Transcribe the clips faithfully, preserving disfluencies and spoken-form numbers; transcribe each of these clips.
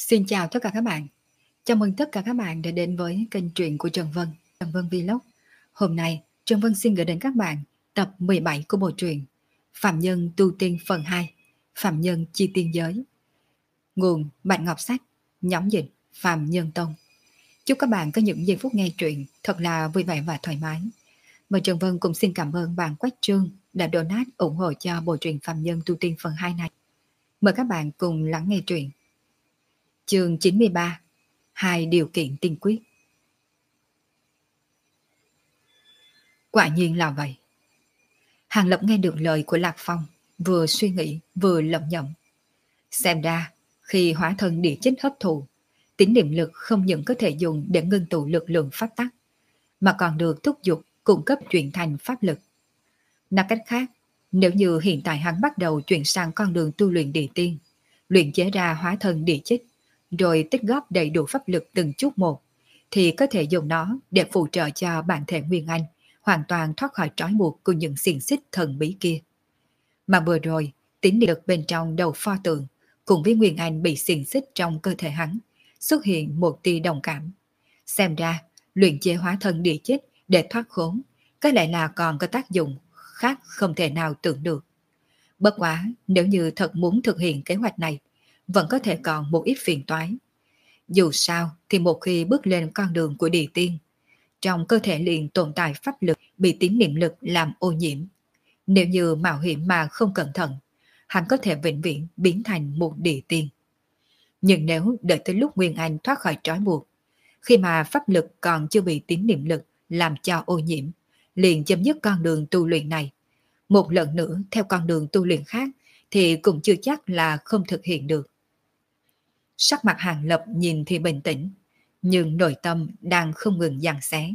Xin chào tất cả các bạn. Chào mừng tất cả các bạn đã đến với kênh truyện của Trần Vân, Trần Vân Vlog. Hôm nay, Trần Vân xin gửi đến các bạn tập mười bảy của bộ truyện Phạm Nhân Tu Tiên phần hai, Phạm Nhân Chi Tiên Giới. Nguồn Bạch Ngọc Sách, nhóm dịch Phạm Nhân Tông. Chúc các bạn có những giây phút nghe truyện thật là vui vẻ và thoải mái. Và Trần Vân cũng xin cảm ơn bạn Quách Trương đã donate ủng hộ cho bộ truyện Phạm Nhân Tu Tiên phần hai này. Mời các bạn cùng lắng nghe truyện. Chương chín mươi ba. Hai điều kiện tiên quyết. Quả nhiên là vậy. Hàng Lập nghe được lời của Lạc Phong, vừa suy nghĩ vừa lẩm nhẩm. Xem ra, khi hóa thân địa chích hấp thụ, tín niệm lực không những có thể dùng để ngưng tụ lực lượng pháp tắc, mà còn được thúc giục cung cấp chuyển thành pháp lực. Nói cách khác, nếu như hiện tại hắn bắt đầu chuyển sang con đường tu luyện địa tiên, luyện chế ra hóa thân địa chích, rồi tích góp đầy đủ pháp lực từng chút một, thì có thể dùng nó để phụ trợ cho bản thể Nguyên Anh hoàn toàn thoát khỏi trói buộc của những xiềng xích thần bí kia. Mà vừa rồi, tín niệm lực bên trong đầu pho tượng cùng với Nguyên Anh bị xiềng xích trong cơ thể hắn xuất hiện một tia đồng cảm. Xem ra, luyện chế hóa thân địa chích để thoát khốn có lẽ là còn có tác dụng khác không thể nào tưởng được. Bất quá, nếu như thật muốn thực hiện kế hoạch này, vẫn có thể còn một ít phiền toái. Dù sao thì một khi bước lên con đường của địa tiên, trong cơ thể liền tồn tại pháp lực bị tín niệm lực làm ô nhiễm. Nếu như mạo hiểm mà không cẩn thận, hắn có thể vĩnh viễn biến thành một địa tiên. Nhưng nếu đợi tới lúc Nguyên Anh thoát khỏi trói buộc, khi mà pháp lực còn chưa bị tín niệm lực làm cho ô nhiễm, liền chấm dứt con đường tu luyện này, một lần nữa theo con đường tu luyện khác thì cũng chưa chắc là không thực hiện được. Sắc mặt Hàng Lập nhìn thì bình tĩnh, nhưng nội tâm đang không ngừng giằng xé.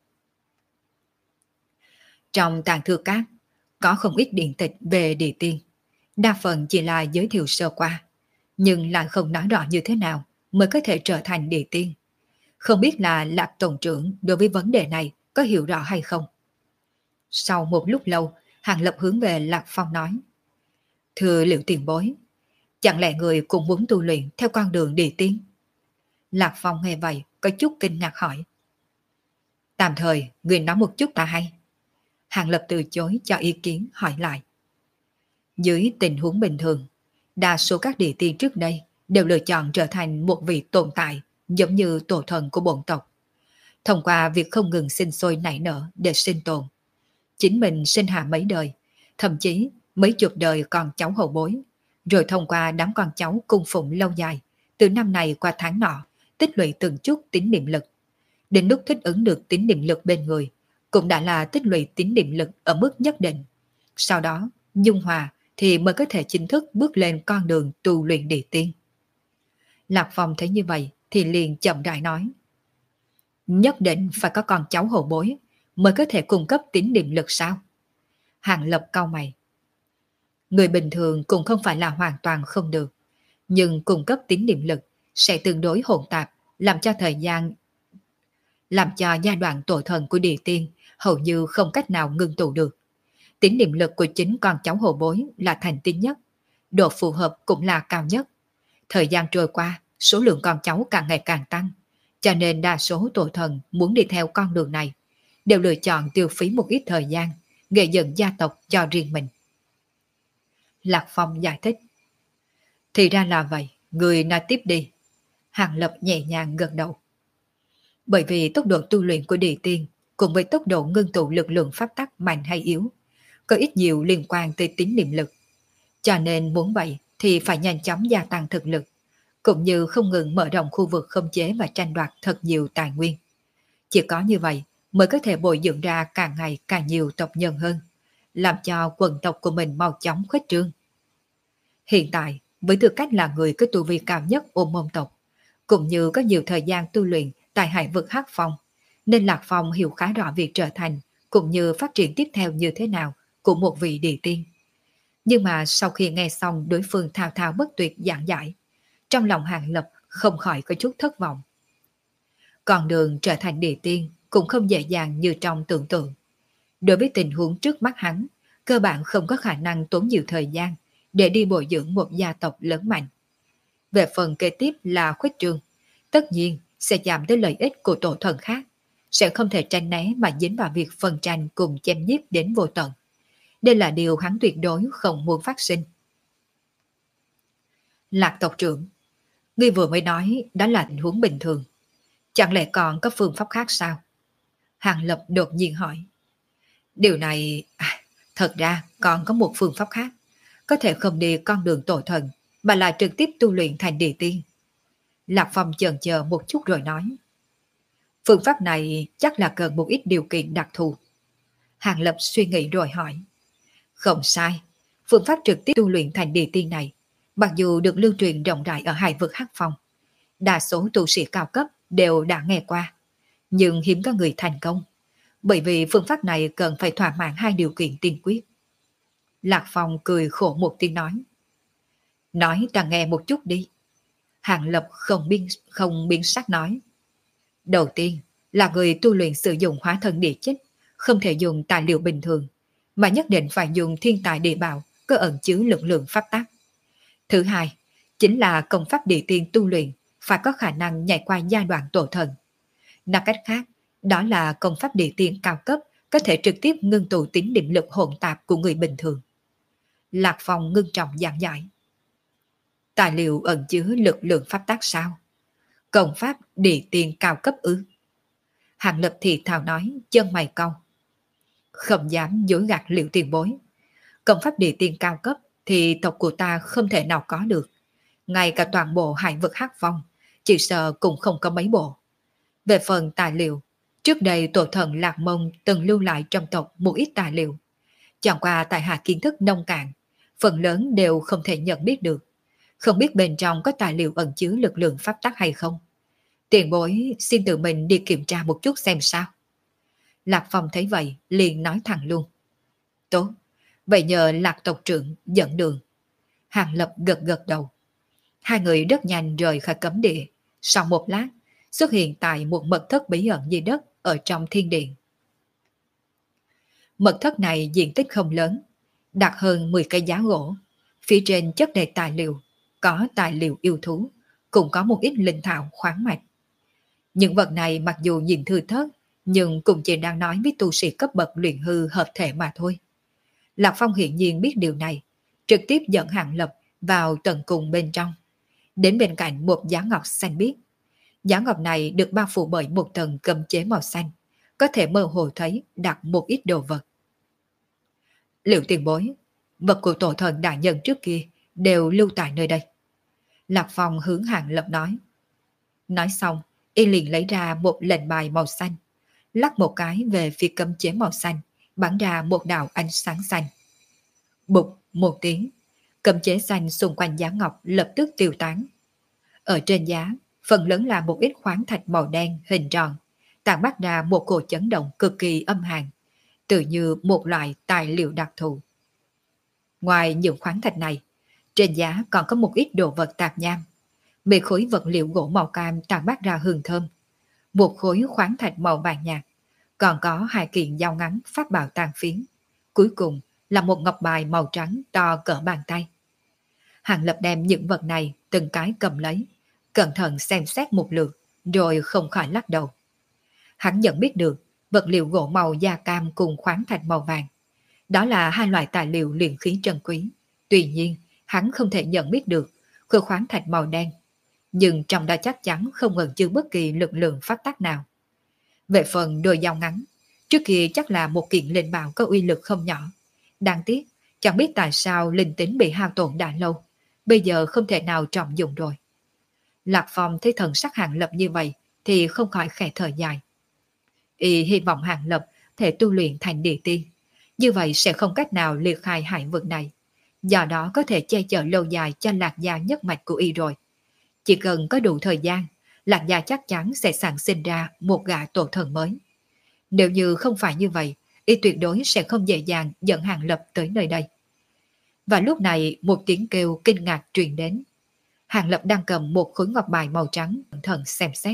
Trong tàng thư các, có không ít điện tịch về địa tiên, đa phần chỉ là giới thiệu sơ qua, nhưng lại không nói rõ như thế nào mới có thể trở thành địa tiên. Không biết là Lạc Tổng trưởng đối với vấn đề này có hiểu rõ hay không? Sau một lúc lâu, Hàng Lập hướng về Lạc Phong nói: Thưa Liệu tiền bối, chẳng lẽ người cũng muốn tu luyện theo con đường địa tiên? Lạc Phong nghe vậy có chút kinh ngạc hỏi. Tạm thời người nói một chút ta hay. Hàng Lập từ chối cho ý kiến hỏi lại. Dưới tình huống bình thường, đa số các địa tiên trước đây đều lựa chọn trở thành một vị tồn tại giống như tổ thần của bổn tộc, thông qua việc không ngừng sinh sôi nảy nở để sinh tồn. Chính mình sinh hạ mấy đời, thậm chí mấy chục đời con cháu hậu bối, rồi thông qua đám con cháu cung phụng lâu dài, từ năm này qua tháng nọ, tích lũy từng chút tín niệm lực. Đến lúc thích ứng được tín niệm lực bên người, cũng đã là tích lũy tín niệm lực ở mức nhất định. Sau đó, dung hòa thì mới có thể chính thức bước lên con đường tu luyện địa tiên. Lạc Phong thấy như vậy thì liền chậm rãi nói. Nhất định phải có con cháu hậu bối mới có thể cung cấp tín niệm lực sao? Hàng Lập cau mày. Người bình thường cũng không phải là hoàn toàn không được, nhưng cung cấp tín niệm lực sẽ tương đối hỗn tạp, làm cho thời gian làm cho giai đoạn tổ thần của địa tiên hầu như không cách nào ngưng tụ được. Tín niệm lực của chính con cháu hậu bối là thành tín nhất, độ phù hợp cũng là cao nhất. Thời gian trôi qua, số lượng con cháu càng ngày càng tăng, cho nên đa số tổ thần muốn đi theo con đường này đều lựa chọn tiêu phí một ít thời gian gây dựng gia tộc cho riêng mình. Lạc Phong giải thích. Thì ra là vậy, người nói tiếp đi. Hàng Lập nhẹ nhàng gật đầu. Bởi vì tốc độ tu luyện của địa tiên cùng với tốc độ ngưng tụ lực lượng pháp tắc mạnh hay yếu có ít nhiều liên quan tới tín niệm lực. Cho nên muốn vậy thì phải nhanh chóng gia tăng thực lực, cũng như không ngừng mở rộng khu vực khống chế và tranh đoạt thật nhiều tài nguyên. Chỉ có như vậy mới có thể bồi dưỡng ra càng ngày càng nhiều tộc nhân hơn, làm cho quần tộc của mình mau chóng khuếch trương. Hiện tại, với tư cách là người có tu vi cao nhất ôm môn tộc, cũng như có nhiều thời gian tu luyện tại hải vực Hắc Phong, nên Lạc Phong hiểu khá rõ việc trở thành cũng như phát triển tiếp theo như thế nào của một vị địa tiên. Nhưng mà sau khi nghe xong đối phương thao thao bất tuyệt giảng giải, trong lòng Hàng Lập không khỏi có chút thất vọng. Con đường trở thành địa tiên cũng không dễ dàng như trong tưởng tượng. Đối với tình huống trước mắt hắn, cơ bản không có khả năng tốn nhiều thời gian để đi bồi dưỡng một gia tộc lớn mạnh. Về phần kế tiếp là khuếch trương, tất nhiên sẽ giảm tới lợi ích của tổ thần khác, sẽ không thể tránh né mà dính vào việc phân tranh cùng chém nhiếp đến vô tận. Đây là điều hắn tuyệt đối không muốn phát sinh. Lạc tộc trưởng, ngươi vừa mới nói đó là tình huống bình thường. Chẳng lẽ còn có phương pháp khác sao? Hàng Lập đột nhiên hỏi. Điều này... À, thật ra còn có một phương pháp khác. Có thể không đi con đường tổ thần, mà là trực tiếp tu luyện thành địa tiên. Lạc Phong chần chờ một chút rồi nói. Phương pháp này chắc là cần một ít điều kiện đặc thù. Hàng Lập suy nghĩ rồi hỏi. Không sai, phương pháp trực tiếp tu luyện thành địa tiên này, mặc dù được lưu truyền rộng rãi ở hai vực Hắc Phong, đa số tu sĩ cao cấp đều đã nghe qua, nhưng hiếm có người thành công, bởi vì phương pháp này cần phải thỏa mãn hai điều kiện tiên quyết. Lạc Phong cười khổ một tiếng nói. Nói ta nghe một chút đi. Hàng Lập không biên, không biên sắc nói. Đầu tiên là người tu luyện sử dụng hóa thân địa chất, không thể dùng tài liệu bình thường, mà nhất định phải dùng thiên tài địa bảo có ẩn chứa lực lượng pháp tắc. Thứ hai, chính là công pháp địa tiên tu luyện phải có khả năng nhảy qua giai đoạn tổ thần. Nói cách khác, đó là công pháp địa tiên cao cấp có thể trực tiếp ngưng tụ tính điểm lực hỗn tạp của người bình thường. Lạc Phong ngưng trọng giảng giải. Tài liệu ẩn chứa lực lượng pháp tắc sao? Công pháp địa tiên cao cấp ư? Hàng Lập thì thào nói, chân mày cau. Không dám dối gạt Liệu tiền bối. Công pháp địa tiên cao cấp thì tộc của ta không thể nào có được. Ngay cả toàn bộ hải vực Hắc Phong, chỉ sợ cũng không có mấy bộ. Về phần tài liệu, trước đây tổ thần Lạc Mông từng lưu lại trong tộc một ít tài liệu. Chẳng qua tại hạ kiến thức nông cạn, phần lớn đều không thể nhận biết được. Không biết bên trong có tài liệu ẩn chứa lực lượng pháp tắc hay không. Tiền bối xin tự mình đi kiểm tra một chút xem sao. Lạc Phong thấy vậy liền nói thẳng luôn. Tốt, vậy nhờ Lạc tộc trưởng dẫn đường. Hàng Lập gật gật đầu. Hai người rất nhanh rời khỏi cấm địa. Sau một lát, xuất hiện tại một mật thất bí ẩn dưới đất ở trong thiên điện. Mật thất này diện tích không lớn, đặt hơn mười cây giá gỗ. Phía trên chất đầy tài liệu, có tài liệu yêu thú, cũng có một ít linh thảo khoáng mạch. Những vật này mặc dù nhìn thư thớt, nhưng cũng chỉ đang nói với tu sĩ cấp bậc luyện hư hợp thể mà thôi. Lạc Phong hiển nhiên biết điều này, trực tiếp dẫn Hàng Lập vào tận cùng bên trong. Đến bên cạnh một giá ngọc xanh biếc. Giá ngọc này được bao phủ bởi một tầng cấm chế màu xanh, có thể mơ hồ thấy đặt một ít đồ vật. Liệu tiền bối, vật của tổ thần đại nhân trước kia đều lưu tại nơi đây. Lạc Phong hướng Hàng Lập nói. Nói xong, y liền lấy ra một lệnh bài màu xanh, lắc một cái về phía cấm chế màu xanh, bắn ra một đạo ánh sáng xanh. Bụp một tiếng, cấm chế xanh xung quanh giá ngọc lập tức tiêu tán. Ở trên giá, phần lớn là một ít khoáng thạch màu đen hình tròn, tản mát ra một cổ chấn động cực kỳ âm hàn, tự như một loại tài liệu đặc thù. Ngoài những khoáng thạch này, trên giá còn có một ít đồ vật tạp nham, mấy khối vật liệu gỗ màu cam tản mát ra hương thơm, một khối khoáng thạch màu vàng nhạt, còn có hai kiện dao ngắn phát bảo tàn phiến, cuối cùng là một ngọc bài màu trắng to cỡ bàn tay. Hàng Lập đem những vật này từng cái cầm lấy, cẩn thận xem xét một lượt, rồi không khỏi lắc đầu. Hắn nhận biết được vật liệu gỗ màu da cam cùng khoáng thạch màu vàng. Đó là hai loại tài liệu luyện khí trân quý. Tuy nhiên, hắn không thể nhận biết được khối khoáng thạch màu đen. Nhưng trong đó chắc chắn không ẩn chứa bất kỳ lực lượng pháp tắc nào. Về phần đôi dao ngắn, trước kia chắc là một kiện linh bảo có uy lực không nhỏ. Đáng tiếc, chẳng biết tại sao linh tính bị hao tổn đã lâu, bây giờ không thể nào trọng dụng rồi. Lạc Phong thấy thần sắc Hàng Lập như vậy thì không khỏi khẽ thở dài. Y hy vọng Hàng Lập thể tu luyện thành địa tiên, như vậy sẽ không cách nào liệt khai hải vực này, do đó có thể che chở lâu dài cho Lạc gia nhất mạch của Y rồi. Chỉ cần có đủ thời gian, Lạc gia chắc chắn sẽ sản sinh ra một gã tổ thần mới. Nếu như không phải như vậy, Y tuyệt đối sẽ không dễ dàng dẫn Hàng Lập tới nơi đây. Và lúc này một tiếng kêu kinh ngạc truyền đến. Hàng Lập đang cầm một khối ngọc bài màu trắng cẩn thận xem xét.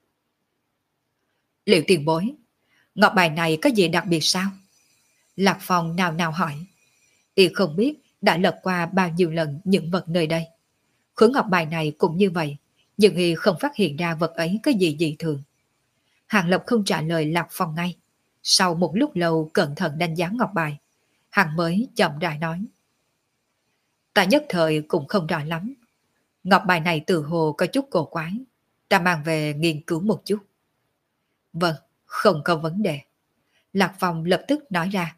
Liệu tiền bối, ngọc bài này có gì đặc biệt sao? Lạc Phong nào nào hỏi. Y không biết đã lật qua bao nhiêu lần những vật nơi đây. Khối ngọc bài này cũng như vậy, nhưng y không phát hiện ra vật ấy có gì dị thường. Hàng Lập không trả lời Lạc Phong ngay. Sau một lúc lâu cẩn thận đánh giá ngọc bài, hắn mới chậm rãi nói. Ta nhất thời cũng không rõ lắm. Ngọc bài này từ hồ có chút cổ quái. Ta mang về nghiên cứu một chút. Vâng, không có vấn đề. Lạc Phong lập tức nói ra.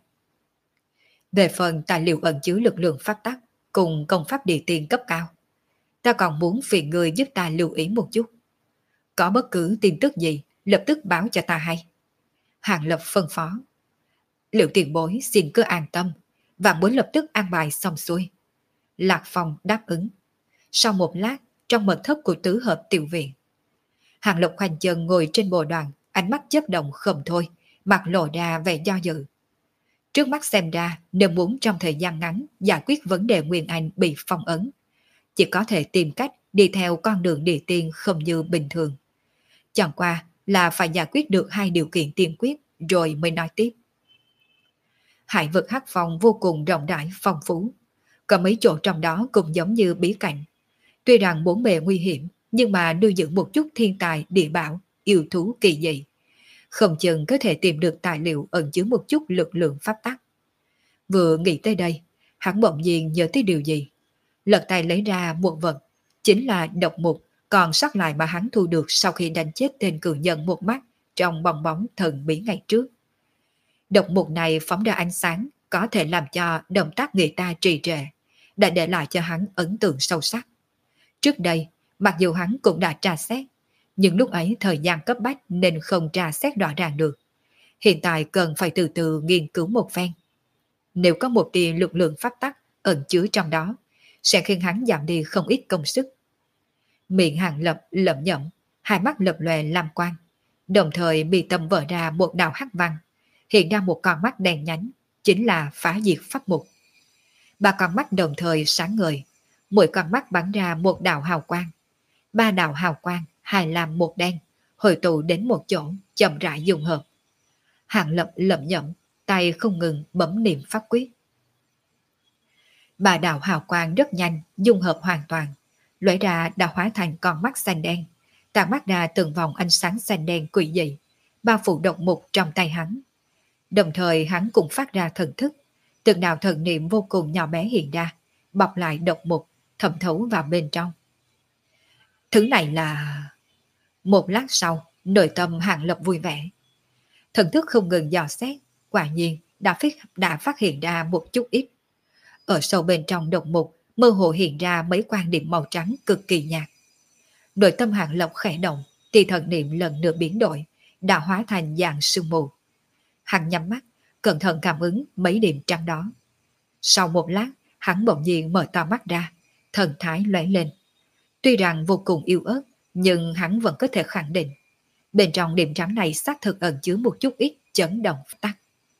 Về phần tài liệu ẩn chứa lực lượng pháp tắc cùng công pháp địa tiên cấp cao, ta còn muốn phiền người giúp ta lưu ý một chút. Có bất cứ tin tức gì, lập tức báo cho ta hay. Hàng Lập phân phó. Liệu tiền bối xin cứ an tâm, và muốn lập tức an bài xong xuôi. Lạc Phong đáp ứng. Sau một lát, trong mật thất của tứ hợp tiểu viện, Hàng Lập khoanh chân ngồi trên bồ đoàn, ánh mắt chớp động không thôi, mặt lộ ra vẻ do dự. Trước mắt xem ra, nếu muốn trong thời gian ngắn giải quyết vấn đề Nguyên Anh bị phong ấn, chỉ có thể tìm cách đi theo con đường địa tiên không như bình thường. Chẳng qua là phải giải quyết được hai điều kiện tiên quyết rồi mới nói tiếp. Hải vực Hắc Phong vô cùng rộng rãi phong phú, có mấy chỗ trong đó cũng giống như bí cảnh. Tuy rằng bốn bề nguy hiểm, nhưng mà nuôi dưỡng một chút thiên tài địa bảo, yêu thú kỳ dị, không chừng có thể tìm được tài liệu ẩn chứa một chút lực lượng pháp tắc. Vừa nghĩ tới đây, hắn bỗng nhiên nhớ tới điều gì. Lật tay lấy ra một vật, chính là độc mục còn sót lại mà hắn thu được sau khi đánh chết tên cử nhân một mắt trong bong bóng thần bí ngày trước. Độc mục này phóng ra ánh sáng, có thể làm cho động tác người ta trì trệ, đã để lại cho hắn ấn tượng sâu sắc. Trước đây, mặc dù hắn cũng đã tra xét, nhưng lúc ấy thời gian cấp bách nên không tra xét rõ ràng được. Hiện tại cần phải từ từ nghiên cứu một phen. Nếu có một tia lực lượng pháp tắc ẩn chứa trong đó, sẽ khiến hắn giảm đi không ít công sức. Miệng Hàng Lập lẩm nhẩm, hai mắt lập lòe lam quang, đồng thời mi tâm vỡ ra một đạo hắc văn, hiện ra một con mắt đen nhánh, chính là phá diệt pháp mục. Ba con mắt đồng thời sáng ngời, mỗi con mắt bắn ra một đạo hào quang. Ba đạo hào quang, hai lam một đen, hội tụ đến một chỗ, chậm rãi dung hợp. Hàng Lập lẩm nhẩm, tay không ngừng bấm niệm pháp quyết. Ba đạo hào quang rất nhanh, dung hợp hoàn toàn, lóe ra đã hóa thành con mắt xanh đen, tàn mắt ra từng vòng ánh sáng xanh đen quỷ dị, bao phủ độc mục trong tay hắn. Đồng thời hắn cũng phát ra thần thức, từng đạo thần niệm vô cùng nhỏ bé hiện ra, bọc lại độc mục, thẩm thấu vào bên trong. Thứ này là... Một lát sau, nội tâm Hàng Lập vui vẻ. Thần thức không ngừng dò xét, quả nhiên đã, phát, đã phát hiện ra một chút ít. Ở sâu bên trong độc mục, mơ hồ hiện ra mấy quan điểm màu trắng cực kỳ nhạt. Nội tâm Hàng Lập khẽ động, thì thần niệm lần nữa biến đổi, đã hóa thành dạng sương mù. Hắn nhắm mắt, cẩn thận cảm ứng mấy điểm trắng đó. Sau một lát, hắn bỗng nhiên mở to mắt ra, thần thái lóe lên. Tuy rằng vô cùng yếu ớt, nhưng hắn vẫn có thể khẳng định, bên trong điểm trắng này xác thực ẩn chứa một chút ít chấn động tắc.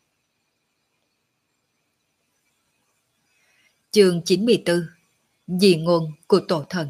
Chương chín mươi tư. Dị ngôn của tổ thần.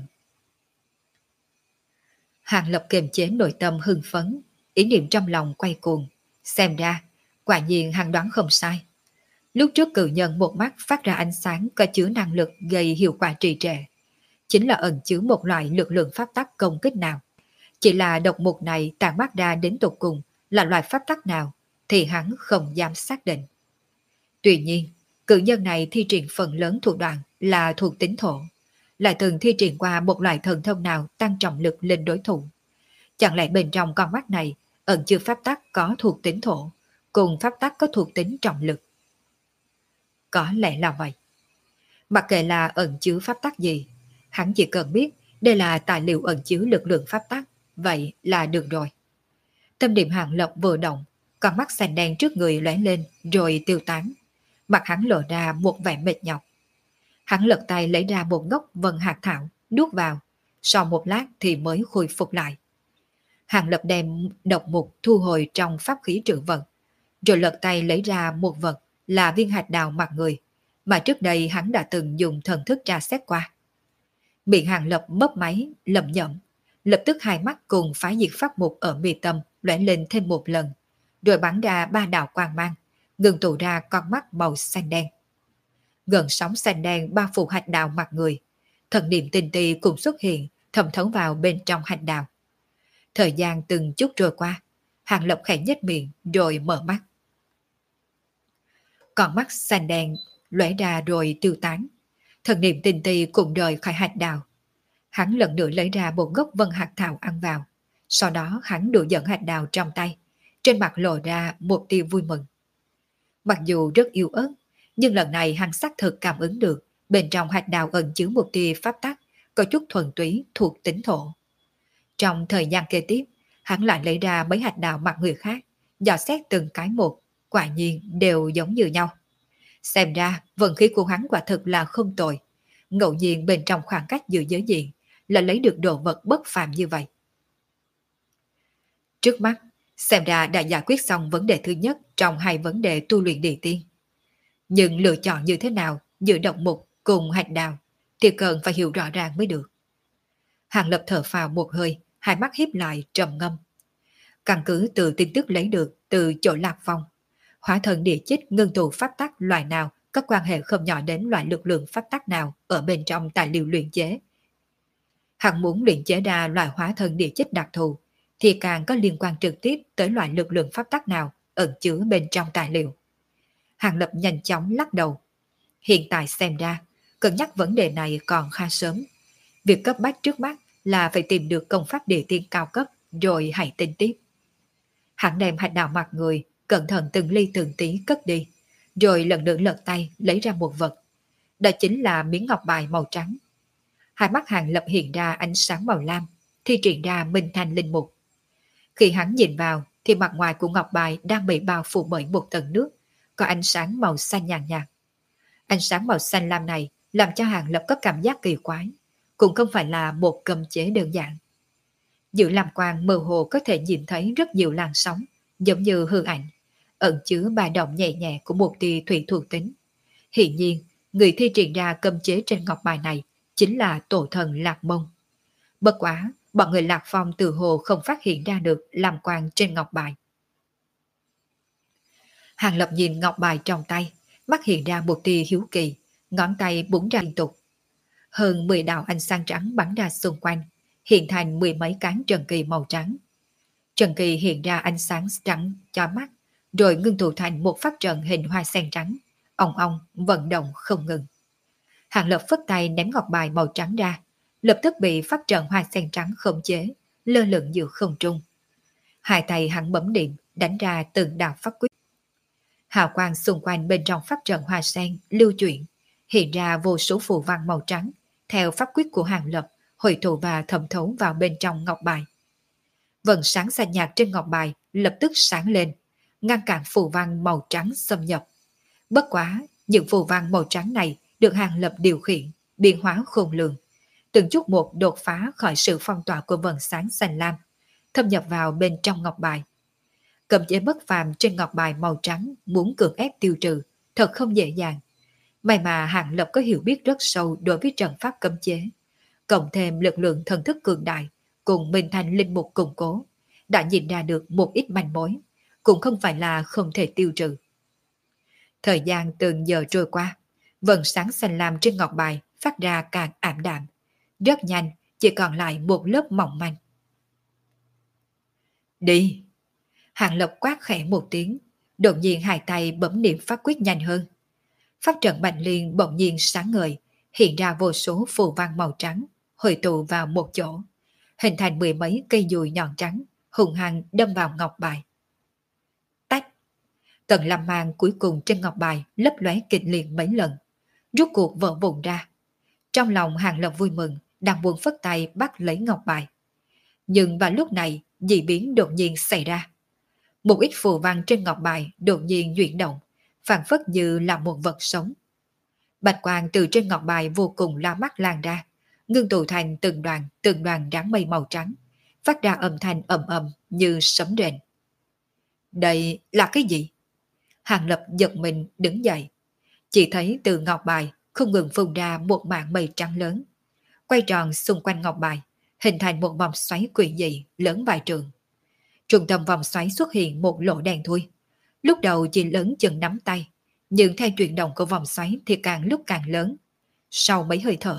Hàng Lập kiềm chế nội tâm hưng phấn, ý niệm trong lòng quay cuồng. Xem ra, quả nhiên hắn đoán không sai. Lúc trước cự nhân một mắt phát ra ánh sáng có chứa năng lực gây hiệu quả trì trệ, chính là ẩn chứa một loại lực lượng pháp tắc công kích nào. Chỉ là độc mục này tàn mắt ra đến tột cùng là loại pháp tắc nào thì hắn không dám xác định. Tuy nhiên, cự nhân này thi triển phần lớn thủ đoạn là thuộc tính thổ, lại từng thi triển qua một loại thần thông nào tăng trọng lực lên đối thủ. Chẳng lẽ bên trong con mắt này ẩn chứa pháp tắc có thuộc tính thổ cùng pháp tắc có thuộc tính trọng lực? Có lẽ là vậy. Mặc kệ là ẩn chứa pháp tắc gì, hắn chỉ cần biết đây là tài liệu ẩn chứa lực lượng pháp tắc, vậy là được rồi. Tâm điểm Hàng Lập vừa động, con mắt xanh đen trước người lóe lên rồi tiêu tán. Mặt hắn lộ ra một vẻ mệt nhọc. Hắn lật tay lấy ra một gốc vân hạt thảo, nuốt vào, sau một lát thì mới khôi phục lại. Hàng Lập đem độc mục thu hồi trong pháp khí trữ vật, rồi lật tay lấy ra một vật là viên hạt đào mặt người, mà trước đây hắn đã từng dùng thần thức tra xét qua. Miệng Hàng Lập mấp máy, lẩm nhẩm, lập tức hai mắt cùng phá diệt pháp mục ở mi tâm lóe lên thêm một lần, rồi bắn ra ba đạo quang mang, ngừng tụ ra con mắt màu xanh đen. Gần sóng xanh đen bao phủ hạt đào mặt người, thần niệm tinh ti cũng xuất hiện, thẩm thấu vào bên trong hạch đào. Thời gian từng chút trôi qua, Hàng Lập khẽ nhếch miệng rồi mở mắt. Con mắt xanh đen lóe ra rồi tiêu tán. Thần niệm tinh ti cũng rời khỏi hạch đào. Hắn lần nữa lấy ra một gốc vân hạt thảo ăn vào. Sau đó hắn đùa dẫn hạt đào trong tay. Trên mặt lộ ra một tia vui mừng. Mặc dù rất yếu ớt, nhưng lần này hắn xác thực cảm ứng được bên trong hạt đào ẩn chứa một tia pháp tắc có chút thuần túy thuộc tính thổ. Trong thời gian kế tiếp, hắn lại lấy ra mấy hạt đào mặt người khác, dò xét từng cái một, quả nhiên đều giống như nhau. Xem ra vận khí của hắn quả thực là không tồi, ngẫu nhiên bên trong khoảng cách giữa giới diện là lấy được đồ vật bất phàm như vậy. Trước mắt, xem ra đã giải quyết xong vấn đề thứ nhất trong hai vấn đề tu luyện địa tiên. Nhưng lựa chọn như thế nào giữa động mục cùng hạt đào thì cần phải hiểu rõ ràng mới được. Hàng Lập thở phào một hơi, hai mắt híp lại trầm ngâm. Căn cứ từ tin tức lấy được từ chỗ Lạc Phong, hóa thần địa chích ngưng tụ pháp tắc loại nào có quan hệ không nhỏ đến loại lực lượng pháp tắc nào ở bên trong tài liệu luyện chế. Hắn muốn luyện chế ra loại hóa thần địa chích đặc thù thì càng có liên quan trực tiếp tới loại lực lượng pháp tắc nào ẩn chứa bên trong tài liệu. Hàng Lập nhanh chóng lắc đầu. Hiện tại xem ra, cân nhắc vấn đề này còn khá sớm. Việc cấp bách trước mắt là phải tìm được công pháp địa tiên cao cấp rồi hãy tính tiếp. Hắn đem hạt đào mặt người, cẩn thận từng ly từng tí cất đi, rồi lần nữa lật tay lấy ra một vật. Đó chính là miếng ngọc bài màu trắng. Hai mắt Hàng Lập hiện ra ánh sáng màu lam, thi triển ra minh thanh linh mục. Khi hắn nhìn vào thì mặt ngoài của ngọc bài đang bị bao phủ bởi một tầng nước, có ánh sáng màu xanh nhàn nhạt, nhạt. Ánh sáng màu xanh lam này làm cho Hàng Lập có cảm giác kỳ quái, cũng không phải là một cấm chế đơn giản. Giữa lam quang mơ hồ có thể nhìn thấy rất nhiều làn sóng, giống như hư ảnh, ẩn chứa ba động nhẹ nhẹ của một tia thủy thuộc tính. Hiển nhiên, người thi triển ra cấm chế trên ngọc bài này chính là tổ thần Lạc Mông. Bất quá, bọn người Lạc Phong từ hồ không phát hiện ra được lam quang trên ngọc bài. Hàng Lập nhìn ngọc bài trong tay, mắt hiện ra một tia hiếu kỳ, ngón tay búng ra liên tục. Hơn mười đạo ánh sáng trắng bắn ra xung quanh, hiện thành mười mấy cán trần kỳ màu trắng. Trần kỳ hiện ra ánh sáng trắng cho mắt, rồi ngưng tụ thành một pháp trận hình hoa sen trắng, ong ong vận động không ngừng. Hàng Lập phất tay ném ngọc bài màu trắng ra, lập tức bị pháp trận hoa sen trắng khống chế, lơ lửng giữa không trung. Hai tay hắn bấm điểm, đánh ra từng đạo pháp quyết. Hào quang xung quanh bên trong pháp trận hoa sen lưu chuyển, hiện ra vô số phù văn màu trắng, theo pháp quyết của Hàng Lập, hội tụ và thẩm thấu vào bên trong ngọc bài. Vầng sáng xanh nhạt trên ngọc bài lập tức sáng lên, ngăn cản phù văn màu trắng xâm nhập. Bất quá, những phù văn màu trắng này được Hàng Lập điều khiển, biến hóa khôn lường, từng chút một đột phá khỏi sự phong tỏa của vầng sáng xanh lam, thâm nhập vào bên trong ngọc bài. Cấm chế bất phàm trên ngọc bài màu trắng muốn cưỡng ép tiêu trừ, thật không dễ dàng. May mà Hàng Lập có hiểu biết rất sâu đối với trận pháp cấm chế, cộng thêm lực lượng thần thức cường đại cùng minh thành linh mục củng cố, đã nhìn ra được một ít manh mối, cũng không phải là không thể tiêu trừ. Thời gian từng giờ trôi qua, vầng sáng xanh lam trên ngọc bài phát ra càng ảm đạm, rất nhanh chỉ còn lại một lớp mỏng manh. Đi! Hàng Lập quát khẽ một tiếng, đột nhiên hai tay bấm niệm pháp quyết nhanh hơn. Pháp trận Bạch Liên bỗng nhiên sáng ngời, hiện ra vô số phù văn màu trắng, hội tụ vào một chỗ, hình thành mười mấy cây dùi nhọn trắng, hùng hăng đâm vào ngọc bài. Tách! Tầng lam mang cuối cùng trên ngọc bài lấp lóe kịch liệt mấy lần, rút cuộc vỡ vụn ra. Trong lòng Hàng Lập vui mừng, đang buông phất tay bắt lấy ngọc bài. Nhưng vào lúc này, dị biến đột nhiên xảy ra. Một ít phù văn trên ngọc bài đột nhiên chuyển động, phản phất như là một vật sống. Bạch quang từ trên ngọc bài vô cùng la mắt lan ra, ngưng tụ thành từng đoàn, từng đoàn đám mây màu trắng, phát ra âm thanh ầm ầm như sấm rền. Đây là cái gì? Hàng Lập giật mình đứng dậy, chỉ thấy từ ngọc bài không ngừng phun ra một mảng mây trắng lớn, quay tròn xung quanh ngọc bài, hình thành một vòng xoáy quỷ dị lớn vài trường. Trung tâm vòng xoáy xuất hiện một lỗ đen thui, lúc đầu chỉ lớn chừng nắm tay, nhưng theo chuyển động của vòng xoáy thì càng lúc càng lớn. Sau mấy hơi thở,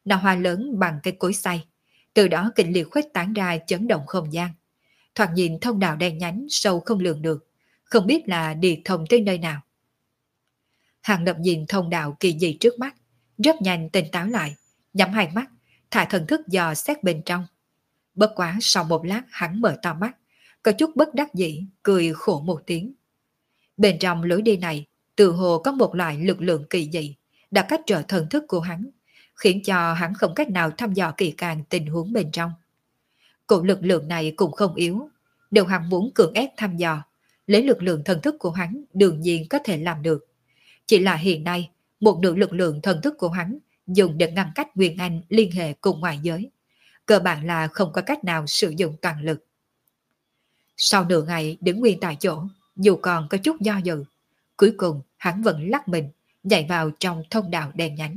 là hoa lớn bằng cây cối xay, từ đó kịch liệt khuếch tán ra chấn động không gian. Thoạt nhìn thông đạo đen nhánh sâu không lường được, không biết là đi thông tới nơi nào. Hàng Lập nhìn thông đạo kỳ dị trước mắt, rất nhanh tỉnh táo lại, nhắm hai mắt, thả thần thức dò xét bên trong. Bất quá sau một lát hắn mở to mắt, có chút bất đắc dĩ, cười khổ một tiếng. Bên trong lối đi này, tự hồ có một loại lực lượng kỳ dị, đã cách trở thần thức của hắn, khiến cho hắn không cách nào thăm dò kỳ càng tình huống bên trong. Cổ lực lượng này cũng không yếu, nếu hắn muốn cưỡng ép thăm dò, lấy lực lượng thần thức của hắn đương nhiên có thể làm được. Chỉ là hiện nay, một nửa lực lượng thần thức của hắn dùng để ngăn cách Nguyên Anh liên hệ cùng ngoại giới. Cơ bản là không có cách nào sử dụng toàn lực. Sau nửa ngày đứng nguyên tại chỗ, dù còn có chút do dự, cuối cùng hắn vẫn lắc mình, nhảy vào trong thông đạo đen nhánh.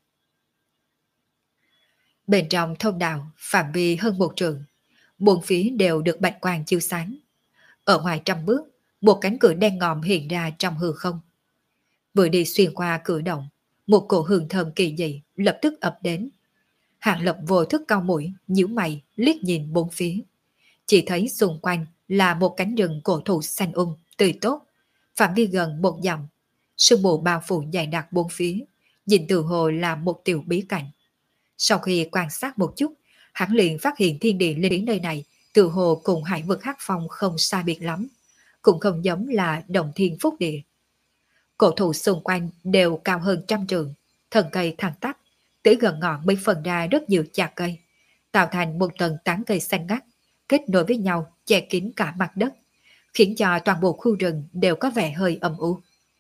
Bên trong thông đạo, phạm vi hơn một trường, bốn phía đều được bạch quang chiếu sáng. Ở ngoài trăm bước, một cánh cửa đen ngòm hiện ra trong hư không. Vừa đi xuyên qua cửa động, một cổ hương thơm kỳ dị lập tức ập đến. Hạng Lập vô thức cau mũi, nhíu mày, liếc nhìn bốn phía. Chỉ thấy xung quanh là một cánh rừng cổ thụ xanh um, tươi tốt, phạm vi gần một dặm, sương mù bao phủ dày đặc bốn phía, nhìn từ hồ là một tiểu bí cảnh. Sau khi quan sát một chút, hắn liền phát hiện thiên địa lên đến nơi này, từ hồ cùng hải vực hắc phong không xa biệt lắm, cũng không giống là động thiên phúc địa. Cổ thụ xung quanh đều cao hơn trăm trượng, thân cây thẳng tắp, tới gần ngọn mới phần ra rất nhiều chạc cây, tạo thành một tầng tán cây xanh ngắt, kết nối với nhau che kín cả mặt đất, khiến cho toàn bộ khu rừng đều có vẻ hơi âm u.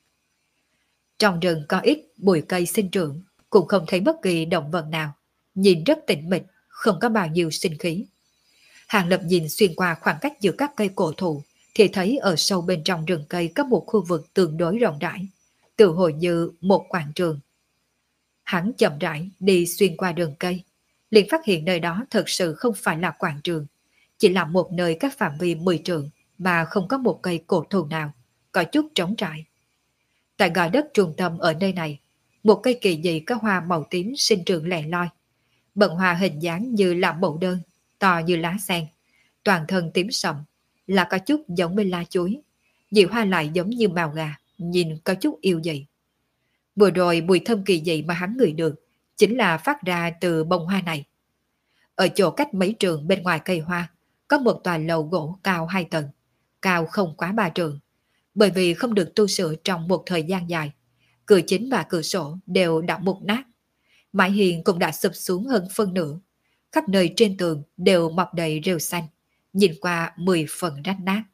Trong rừng có ít bụi cây sinh trưởng, cũng không thấy bất kỳ động vật nào, nhìn rất tĩnh mịch, không có bao nhiêu sinh khí. Hàng Lập nhìn xuyên qua khoảng cách giữa các cây cổ thụ, thì thấy ở sâu bên trong rừng cây có một khu vực tương đối rộng rãi, tự hồ như một quảng trường. Hắn chậm rãi đi xuyên qua rừng cây, liền phát hiện nơi đó thật sự không phải là quảng trường, chỉ là một nơi các phạm vi mười trượng mà không có một cây cổ thụ nào, có chút trống trải. Tại gò đất trung tâm ở nơi này, một cây kỳ dị có hoa màu tím sinh trưởng lẻ loi. Bận hoa hình dáng như là mẫu đơn, to như lá sen, toàn thân tím sậm, là có chút giống bên lá chuối. Dị hoa lại giống như màu gà, nhìn có chút yêu dị. Vừa rồi mùi thơm kỳ dị mà hắn ngửi được chính là phát ra từ bông hoa này. Ở chỗ cách mấy trường bên ngoài cây hoa, có một tòa lầu gỗ cao hai tầng, cao không quá ba trượng. Bởi vì không được tu sửa trong một thời gian dài, cửa chính và cửa sổ đều đã mục nát. Mái hiên cũng đã sụp xuống hơn phân nửa. Khắp nơi trên tường đều mọc đầy rêu xanh, nhìn qua mười phần rách nát.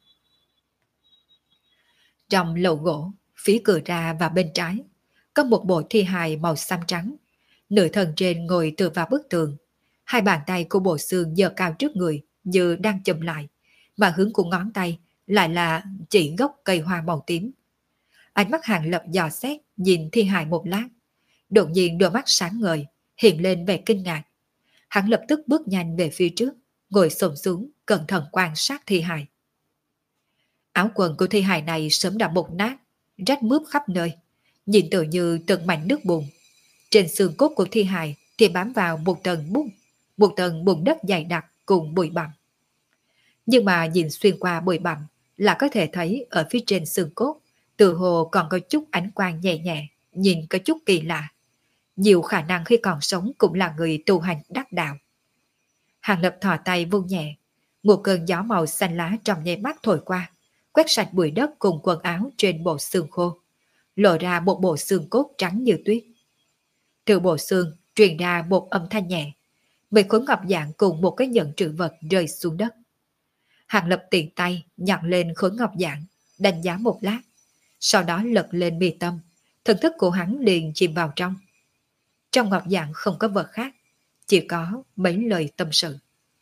Trong lầu gỗ, phía cửa ra và bên trái, có một bộ thi hài màu xám trắng. Nửa thân trên ngồi tựa vào bức tường. Hai bàn tay của bộ xương giơ cao trước người như đang chùm lại, mà hướng của ngón tay lại là chỉ gốc cây hoa màu tím. Ánh mắt Hàng Lập dò xét nhìn thi hài một lát, đột nhiên đôi mắt sáng ngời, hiện lên vẻ kinh ngạc. Hắn lập tức bước nhanh về phía trước, ngồi xổm xuống, cẩn thận quan sát thi hài. Áo quần của thi hài này sớm đã mục nát, rách mướp khắp nơi, nhìn tự như từng mảnh nước bùn. Trên xương cốt của thi hài thì bám vào một tầng bùn, một tầng bùn đất dày đặc cùng bụi bặm. Nhưng mà nhìn xuyên qua bụi bặm là có thể thấy ở phía trên xương cốt, tự hồ còn có chút ánh quang nhẹ nhẹ, nhìn có chút kỳ lạ. Nhiều khả năng khi còn sống cũng là người tu hành đắc đạo. Hàng Lập thò tay vung nhẹ, một cơn gió màu xanh lá trong nháy mắt thổi qua, quét sạch bụi đất cùng quần áo trên bộ xương khô, lộ ra một bộ xương cốt trắng như tuyết. Từ bộ xương truyền ra một âm thanh nhẹ, mấy khối ngọc dạng cùng một cái nhẫn trữ vật rơi xuống đất. Hàng Lập tiện tay nhặt lên khối ngọc dạng, đánh giá một lát, sau đó lật lên mi tâm, thần thức của hắn liền chìm vào trong. Trong ngọc dạng không có vật khác, chỉ có mấy lời tâm sự.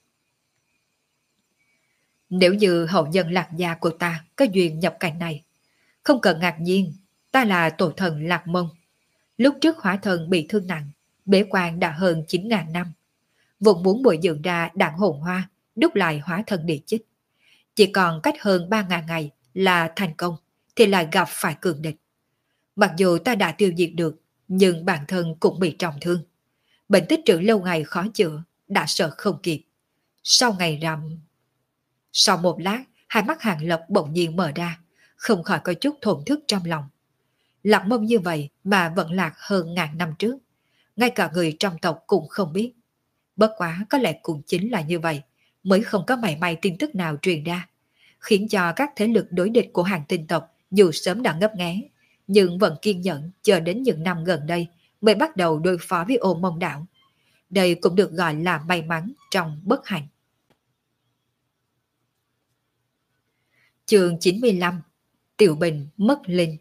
Nếu như hậu nhân Lạc gia của ta có duyên nhập cảnh này, không cần ngạc nhiên, ta là tổ thần Lạc Mông. Lúc trước hóa thần bị thương nặng, bế quan đã hơn chín ngàn năm. Vùng muốn bồi dưỡng ra đạn hồn hoa, đúc lại hóa thần địa chích. Chỉ còn cách hơn ba ngàn ngày là thành công, thì lại gặp phải cường địch. Mặc dù ta đã tiêu diệt được, nhưng bản thân cũng bị trọng thương. Bệnh tích trữ lâu ngày khó chữa, đã sợ không kịp. Sau ngày rằm... Sau một lát, hai mắt Hàng Lập bỗng nhiên mở ra, không khỏi có chút thổn thức trong lòng. Lạc Mông như vậy mà vẫn lạc hơn ngàn năm trước. Ngay cả người trong tộc cũng không biết. Bất quá có lẽ cũng chính là như vậy, mới không có mảy may tin tức nào truyền ra, khiến cho các thế lực đối địch của hàng tinh tộc dù sớm đã ngấp nghé, nhưng vẫn kiên nhẫn chờ đến những năm gần đây mới bắt đầu đối phó với Ô Mông Đảo. Đây cũng được gọi là may mắn trong bất hạnh. Chương chín mươi lăm. Tiểu Bình mất linh.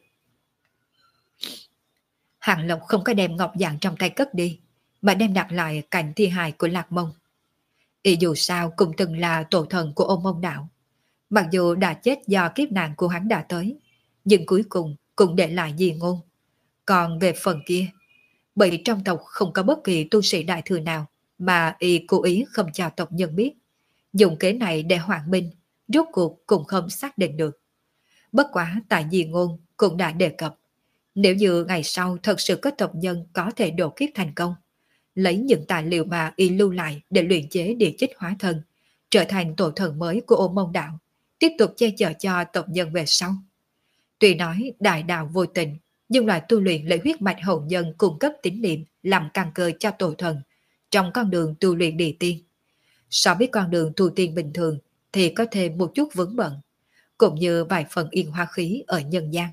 Hàng Lộc không có đem ngọc dạng trong tay cất đi, mà đem đặt lại cạnh thi hài của Lạc Mông. Y dù sao cũng từng là tổ thần của Ô Mông Đảo. Mặc dù đã chết do kiếp nạn của hắn đã tới, nhưng cuối cùng cũng để lại di ngôn. Còn về phần kia, bởi trong tộc không có bất kỳ tu sĩ đại thừa nào mà y cố ý không cho tộc nhân biết. Dùng kế này để hoãn minh, rốt cuộc cũng không xác định được. Bất quá tại di ngôn cũng đã đề cập, nếu như ngày sau thật sự có tộc nhân có thể độ kiếp thành công, lấy những tài liệu mà y lưu lại để luyện chế địa chích hóa thân, trở thành tổ thần mới của Ô Mông Đạo, tiếp tục che chở cho tộc nhân về sau. Tuy nói đại đạo vô tình, nhưng loại tu luyện lấy huyết mạch hậu nhân cung cấp tín niệm làm căn cơ cho tổ thần trong con đường tu luyện địa tiên. So với con đường tu tiên bình thường thì có thêm một chút vướng bận, cũng như vài phần yên hoa khí ở nhân gian.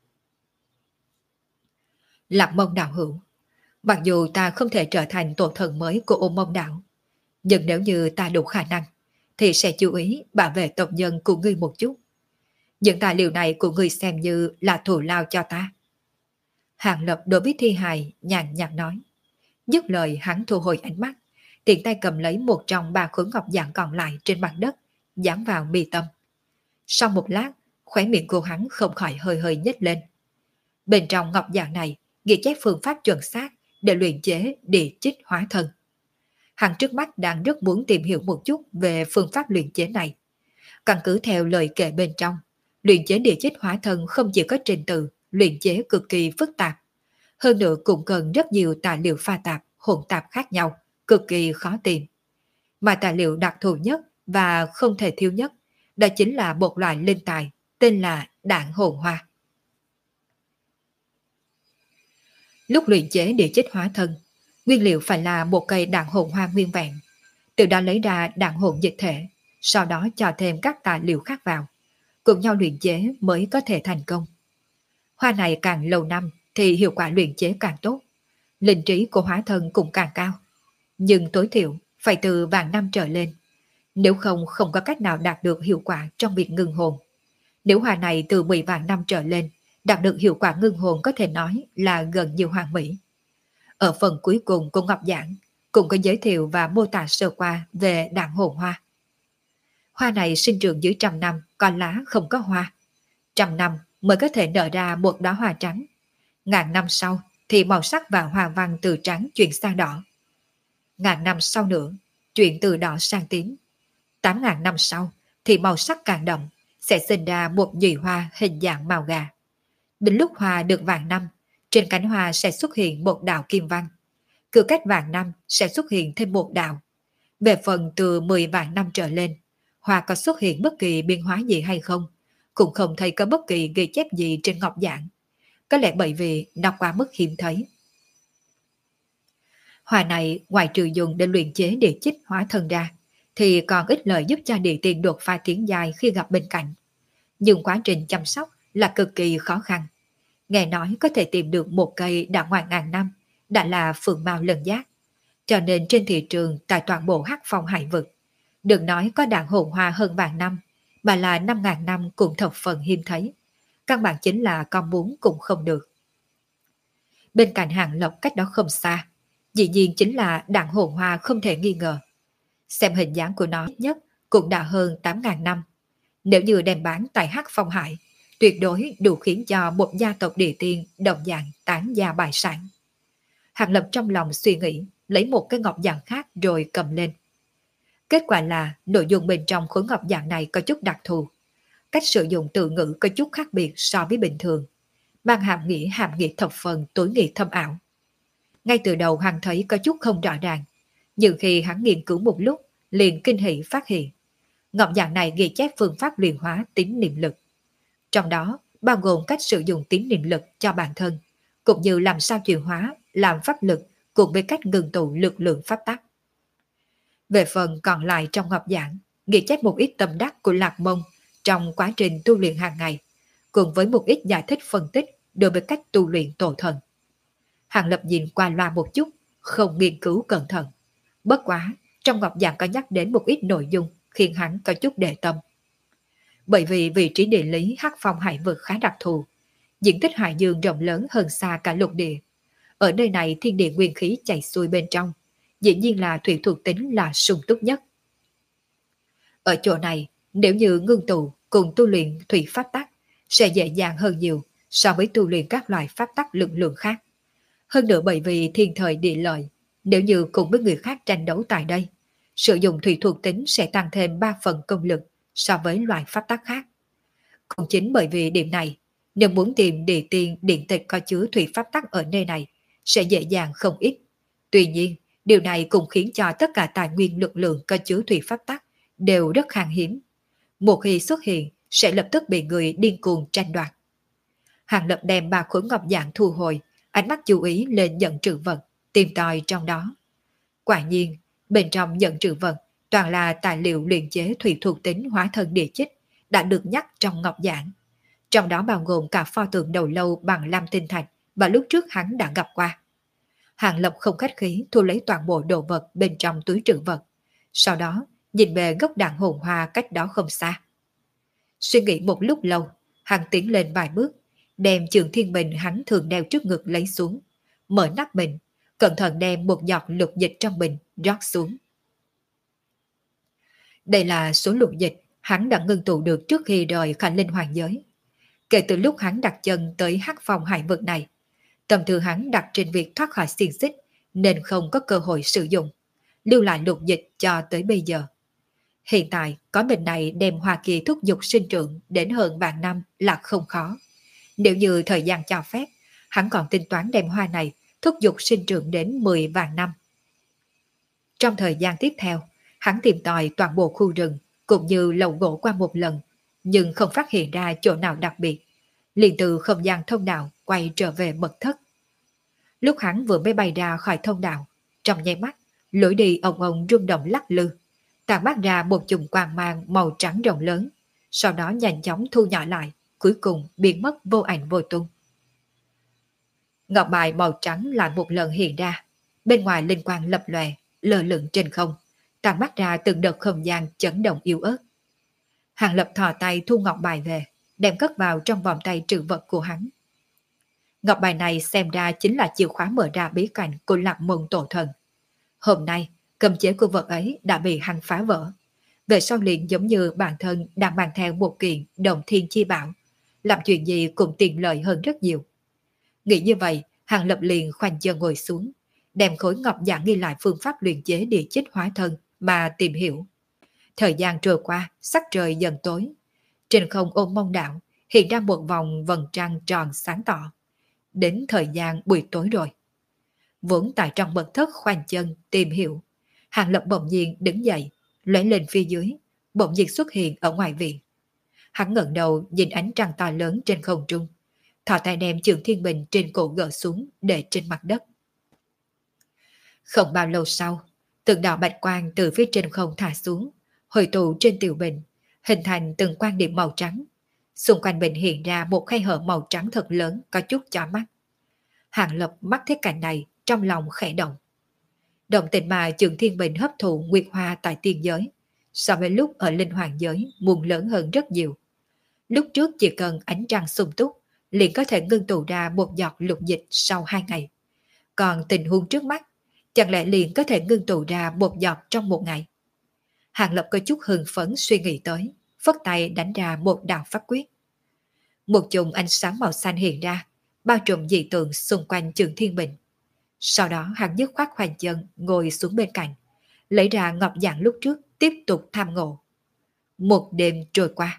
Lạc Mông đạo hữu, mặc dù ta không thể trở thành tổ thần mới của Ô Mông Đạo, nhưng nếu như ta đủ khả năng, thì sẽ chú ý bảo vệ tộc nhân của ngươi một chút. Những tài liệu này của ngươi xem như là thù lao cho ta. Hàng Lập đối với thi hài nhàn nhạt nói. Dứt lời hắn thu hồi ánh mắt, tiện tay cầm lấy một trong ba khối ngọc dạng còn lại trên mặt đất, dán vào mi tâm. Sau một lát, khóe miệng của hắn không khỏi hơi hơi nhếch lên. Bên trong ngọc dạng này ghi chép phương pháp chuẩn xác để luyện chế địa chích hóa thân. Hắn trước mắt đang rất muốn tìm hiểu một chút về phương pháp luyện chế này. Căn cứ theo lời kể bên trong, luyện chế địa chích hóa thân không chỉ có trình tự luyện chế cực kỳ phức tạp, hơn nữa cũng cần rất nhiều tài liệu pha tạp, hỗn tạp khác nhau, cực kỳ khó tìm. Mà tài liệu đặc thù nhất và không thể thiếu nhất, đó chính là một loại linh tài tên là đạn hồn hoa. Lúc luyện chế địa chích hóa thân, nguyên liệu phải là một cây đạn hồn hoa nguyên vẹn, từ đó lấy ra đạn hồn dịch thể, sau đó cho thêm các tài liệu khác vào, cùng nhau luyện chế mới có thể thành công. Hoa này càng lâu năm thì hiệu quả luyện chế càng tốt, linh trí của hóa thân cũng càng cao, nhưng tối thiểu phải từ vạn năm trở lên, nếu không không có cách nào đạt được hiệu quả trong việc ngưng hồn. Nếu hoa này từ mười vạn năm trở lên, đạt được hiệu quả ngưng hồn có thể nói là gần như hoàn mỹ. Ở phần cuối cùng của Ngọc Giảng cũng có giới thiệu và mô tả sơ qua về đạn hồn hoa. Hoa này sinh trưởng dưới trăm năm, còn lá không có hoa. Trăm năm mới có thể nở ra một đóa hoa trắng. Ngàn năm sau thì màu sắc và hoa văn từ trắng chuyển sang đỏ. Ngàn năm sau nữa, chuyển từ đỏ sang tím. Tám ngàn năm sau thì màu sắc càng đậm, sẽ sinh ra một nhụy hoa hình dạng màu gà. Đến lúc hoa được vạn năm, trên cánh hoa sẽ xuất hiện một đạo kim văn. Cứ cách vạn năm sẽ xuất hiện thêm một đạo. Về phần từ mười vạn năm trở lên, hoa có xuất hiện bất kỳ biến hóa gì hay không, cũng không thấy có bất kỳ ghi chép gì trên ngọc giảng. Có lẽ bởi vì nó quá mức hiếm thấy. Hoa này ngoài trừ dùng để luyện chế địa chích hóa thân ra, thì còn ít lợi giúp cho địa tiên đột phá tiến dài khi gặp bên cạnh. Nhưng quá trình chăm sóc là cực kỳ khó khăn. Nghe nói có thể tìm được một cây đã ngoài ngàn năm, đã là phượng mao lân giác. Cho nên trên thị trường tại toàn bộ Hắc Phong hải vực, đừng nói có đạn hồn hoa hơn vạn năm, mà là năm ngàn năm cũng thập phần hiếm thấy. Căn bản chính là con muốn cũng không được. Bên cạnh Hàng Lộc cách đó không xa, dĩ nhiên chính là đạn hồn hoa không thể nghi ngờ. Xem hình dáng của nó nhất cũng đã hơn tám ngàn năm. Nếu như đem bán tại Hắc Phong Hải, tuyệt đối đủ khiến cho một gia tộc địa tiên đồng dạng tán gia bại sản. Hàng Lập trong lòng suy nghĩ, lấy một cái ngọc dạng khác rồi cầm lên. Kết quả là nội dung bên trong khối ngọc dạng này có chút đặc thù. Cách sử dụng từ ngữ có chút khác biệt so với bình thường, mang hàm nghĩa hàm nghĩa thập phần tối nghĩa thâm ảo. Ngay từ đầu hắn thấy có chút không rõ ràng, nhưng khi hắn nghiên cứu một lúc, liền kinh hỉ phát hiện. Ngọc dạng này ghi chép phương pháp luyện hóa tín niệm lực. Trong đó, bao gồm cách sử dụng tín niệm lực cho bản thân, cũng như làm sao chuyển hóa, làm pháp lực cùng với cách ngừng tụ lực lượng pháp tắc. Về phần còn lại trong ngọc giảng, ghi chép một ít tâm đắc của Lạc Mông trong quá trình tu luyện hàng ngày, cùng với một ít giải thích phân tích đối với cách tu luyện tổ thần. Hàng Lập nhìn qua loa một chút, không nghiên cứu cẩn thận. Bất quá, trong ngọc giảng có nhắc đến một ít nội dung khiến hắn có chút để tâm. Bởi vì vị trí địa lý Hắc Phong hải vực khá đặc thù, diện tích hải dương rộng lớn hơn xa cả lục địa. Ở nơi này thiên địa nguyên khí chảy xuôi bên trong, dĩ nhiên là thủy thuộc tính là sung túc nhất. Ở chỗ này, nếu như ngưng tụ cùng tu luyện thủy pháp tắc sẽ dễ dàng hơn nhiều so với tu luyện các loại pháp tắc lực lượng khác. Hơn nữa bởi vì thiên thời địa lợi, nếu như cùng với người khác tranh đấu tại đây, sử dụng thủy thuộc tính sẽ tăng thêm ba phần công lực so với loại pháp tắc khác. Cũng chính bởi vì điểm này, nếu muốn tìm địa tiên điện tịch có chứa thủy pháp tắc ở nơi này, sẽ dễ dàng không ít. Tuy nhiên, điều này cũng khiến cho tất cả tài nguyên lực lượng có chứa thủy pháp tắc đều rất khan hiếm. Một khi xuất hiện, sẽ lập tức bị người điên cuồng tranh đoạt. Hàng Lập đem ba khối ngọc dạng thu hồi, ánh mắt chú ý lên nhận trữ vật, tìm tòi trong đó. Quả nhiên, bên trong nhận trữ vật toàn là tài liệu luyện chế thủy thuộc tính hóa thân địa chích đã được nhắc trong ngọc giảng. Trong đó bao gồm cả pho tượng đầu lâu bằng lam tinh thạch và lúc trước hắn đã gặp qua. Hàng Lập không khách khí thu lấy toàn bộ đồ vật bên trong túi trữ vật. Sau đó, nhìn về gốc đạn hồn hoa cách đó không xa. Suy nghĩ một lúc lâu, hắn tiến lên vài bước, đem trường thiên bình hắn thường đeo trước ngực lấy xuống, mở nắp bình, cẩn thận đem một giọt lục dịch trong bình rót xuống. Đây là số lục dịch hắn đã ngưng tụ được trước khi rời Khải Linh Hoàng giới. Kể từ lúc hắn đặt chân tới Hắc Phong hải vực này, tâm tư hắn đặt trên việc thoát khỏi xiềng xích nên không có cơ hội sử dụng, lưu lại lục dịch cho tới bây giờ. Hiện tại có bình này đem hoa kỳ thúc dục sinh trưởng đến hơn vạn năm là không khó. Nếu như thời gian cho phép, hắn còn tính toán đem hoa này thúc dục sinh trưởng đến mười vạn năm. Trong thời gian tiếp theo, hắn tìm tòi toàn bộ khu rừng cũng như lầu gỗ qua một lần, nhưng không phát hiện ra chỗ nào đặc biệt. Liền từ không gian thông đạo quay trở về mật thất. Lúc hắn vừa mới bay ra khỏi thông đạo, trong nháy mắt, lối đi ông ông rung động lắc lư, tàn mát ra một chùm quang mang màu trắng rộng lớn, sau đó nhanh chóng thu nhỏ lại, cuối cùng biến mất vô ảnh vô tung. Ngọc bài màu trắng lại một lần hiện ra, bên ngoài linh quang lập lòe, lơ lửng trên không, tàn mát ra từng đợt không gian chấn động yếu ớt. Hàng Lập thò tay thu ngọc bài về, đem cất vào trong vòng tay trữ vật của hắn. Ngọc bài này xem ra chính là chìa khóa mở ra bí cảnh của Lạc Môn Tổ Thần. Hôm nay, cấm chế của vật ấy đã bị hắn phá vỡ. Về sau liền giống như bản thân đang mang theo một kiện đồng thiên chi bảo, làm chuyện gì cũng tiện lợi hơn rất nhiều. Nghĩ như vậy, Hàng Lập liền khoanh chân ngồi xuống, đem khối ngọc giảng ghi lại phương pháp luyện chế địa chích hóa thân mà tìm hiểu. Thời gian trôi qua, sắc trời dần tối. Trên không ôm mông đạo hiện ra một vòng vầng trăng tròn sáng tỏ. Đến thời gian buổi tối rồi. Vốn tại trong mật thất khoanh chân tìm hiểu, Hàng Lập bỗng nhiên đứng dậy, lóe lên phía dưới, bỗng nhiên xuất hiện ở ngoài viện. Hắn ngẩng đầu nhìn ánh trăng to lớn trên không trung, thò tay đem trường thiên bình trên cổ gỡ xuống để trên mặt đất. Không bao lâu sau, từng đạo bạch quang từ phía trên không thả xuống, hội tụ trên tiểu bình, hình thành từng quan điểm màu trắng. Xung quanh bình hiện ra một khe hở màu trắng thật lớn có chút chói mắt. Hàng Lập mắt thấy cảnh này, trong lòng khẽ động. Động tình mà trường thiên bình hấp thụ nguyệt hoa tại tiên giới, so với lúc ở linh hoàng giới muốn lớn hơn rất nhiều. Lúc trước chỉ cần ánh trăng sung túc, liền có thể ngưng tụ ra một giọt lục dịch sau hai ngày. Còn tình huống trước mắt, chẳng lẽ liền có thể ngưng tụ ra một giọt trong một ngày? Hàng Lập có chút hưng phấn suy nghĩ tới, phất tay đánh ra một đạo pháp quyết. Một chùm ánh sáng màu xanh hiện ra, bao trùm dị tượng xung quanh trường thiên bình. Sau đó hắn dứt khoát khoanh chân ngồi xuống bên cạnh, lấy ra ngọc giảng lúc trước tiếp tục tham ngộ. Một đêm trôi qua.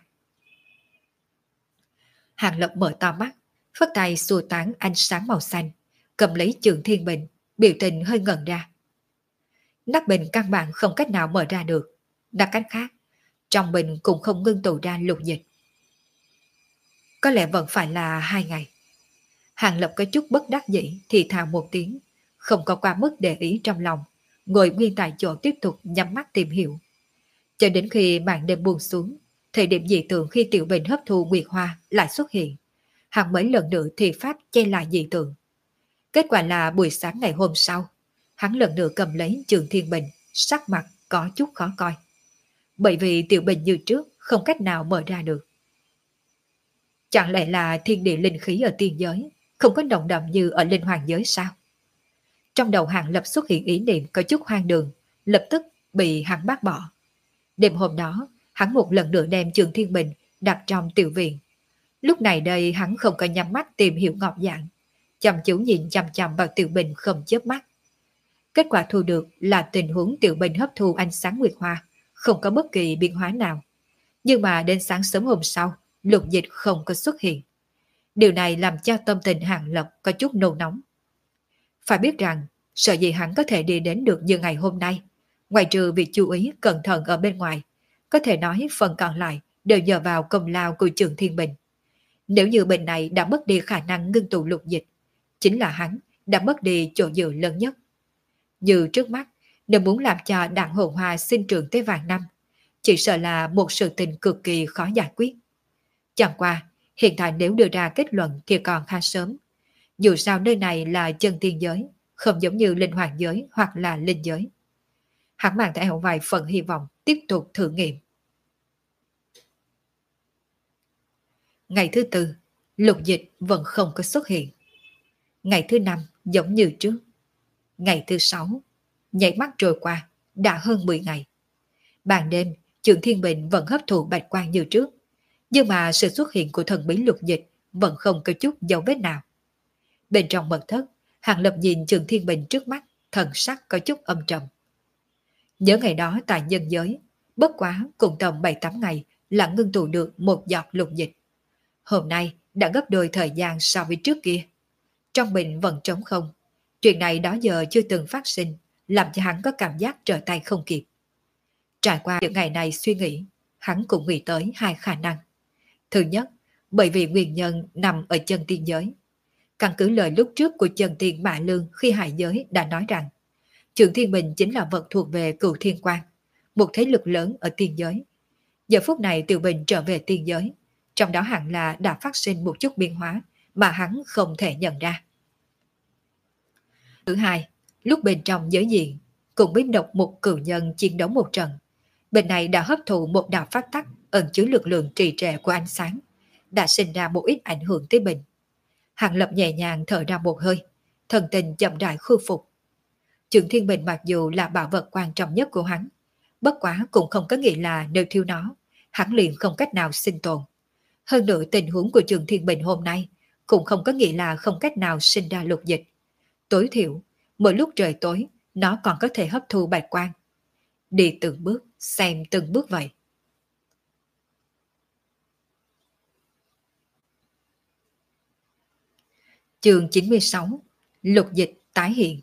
Hàng Lập mở to mắt, phất tay xua tán ánh sáng màu xanh, cầm lấy trường thiên bình, Biểu tình hơi ngẩn ra. Nắp bình căn bản không cách nào mở ra được. Nói cách khác, trong bình cũng không ngưng tụ ra lục dịch. Có lẽ vẫn phải là hai ngày. Hàng Lập có chút bất đắc dĩ thì thào một tiếng, không có qua mức để ý trong lòng, ngồi nguyên tại chỗ tiếp tục nhắm mắt tìm hiểu. Cho đến khi màn đêm buông xuống, thời điểm dị tượng khi tiểu bình hấp thu nguyệt hoa lại xuất hiện. Hàng mấy lần nữa thì pháp che lại dị tượng. Kết quả là buổi sáng ngày hôm sau, hắn lần nữa cầm lấy trường thiên bình, sắc mặt có chút khó coi. Bởi vì tiểu bình như trước không cách nào mở ra được. Chẳng lẽ là thiên địa linh khí ở tiên giới không có động đậm như ở linh hoàng giới sao? Trong đầu Hàng Lập xuất hiện ý niệm có chút hoang đường, lập tức bị hắn bác bỏ. Đêm hôm đó, hắn một lần nữa đem trường thiên bình đặt trong tiểu viện. Lúc này đây hắn không có nhắm mắt tìm hiểu ngọc dạng, chăm chú nhìn chăm chăm vào tiểu bình không chớp mắt. Kết quả thu được là tình huống tiểu bình hấp thu ánh sáng nguyệt hoa, không có bất kỳ biến hóa nào. Nhưng mà đến sáng sớm hôm sau, lục dịch không có xuất hiện. Điều này làm cho tâm tình Hàng Lập có chút nôn nóng. Phải biết rằng, sợ gì hắn có thể đi đến được như ngày hôm nay, ngoài trừ việc chú ý cẩn thận ở bên ngoài, có thể nói phần còn lại đều nhờ vào công lao của Trường Thiên Bình. Nếu như bệnh này đã mất đi khả năng ngưng tụ lục dịch, chính là hắn đã mất đi chỗ dựa lớn nhất. Như trước mắt, nếu muốn làm cho đạn hồn hoa sinh trưởng tới vài năm, chỉ sợ là một sự tình cực kỳ khó giải quyết. Chẳng qua, hiện tại nếu đưa ra kết luận thì còn khá sớm. Dù sao nơi này là chân tiên giới, không giống như linh hoàng giới hoặc là linh giới. Hắn mang theo vài phần hy vọng tiếp tục thử nghiệm. Ngày thứ tư, lục dịch vẫn không có xuất hiện. Ngày thứ năm giống như trước. Ngày thứ sáu, nhảy mắt trôi qua, đã hơn mười ngày. Ban đêm, Trường Thiên Bình vẫn hấp thụ bạch quang như trước. Nhưng mà sự xuất hiện của thần bí lục dịch vẫn không có chút dấu vết nào. Bên trong mật thất, Hàng Lập nhìn Trường Thiên Bình trước mắt, thần sắc có chút âm trầm. Nhớ ngày đó tại nhân giới, bất quá cùng tầm bảy tám ngày là ngưng tụ được một giọt lục dịch. Hôm nay đã gấp đôi thời gian so với trước kia. Trong bình vẫn trống không. Chuyện này đó giờ chưa từng phát sinh, làm cho hắn có cảm giác trở tay không kịp. Trải qua những ngày này suy nghĩ, hắn cũng nghĩ tới hai khả năng. Thứ nhất, bởi vì nguyên nhân nằm ở chân tiên giới. Căn cứ lời lúc trước của chân tiên Mã Lương khi hải giới đã nói rằng Trường Thiên Bình chính là vật thuộc về Cửu Thiên Quan, một thế lực lớn ở tiên giới. Giờ phút này Tiểu Bình trở về tiên giới, trong đó hẳn là đã phát sinh một chút biến hóa mà hắn không thể nhận ra. Thứ hai, lúc bên trong giới diện, cùng biết độc một cửu nhân chiến đấu một trận, bên này đã hấp thụ một đạo phát tắc ẩn chứa lực lượng trì trệ của ánh sáng, đã sinh ra một ít ảnh hưởng tới bình. Hàng Lập nhẹ nhàng thở ra một hơi, thần tình chậm rãi khôi phục. Trường Thiên Bình mặc dù là bảo vật quan trọng nhất của hắn, bất quá cũng không có nghĩa là nếu thiếu nó, hắn liền không cách nào sinh tồn. Hơn nữa tình huống của Trường Thiên Bình hôm nay cũng không có nghĩa là không cách nào sinh ra lục dịch. Tối thiểu, mỗi lúc trời tối, nó còn có thể hấp thu bạch quang. Đi từng bước, xem từng bước vậy. Chương chín mươi sáu, lục dịch tái hiện.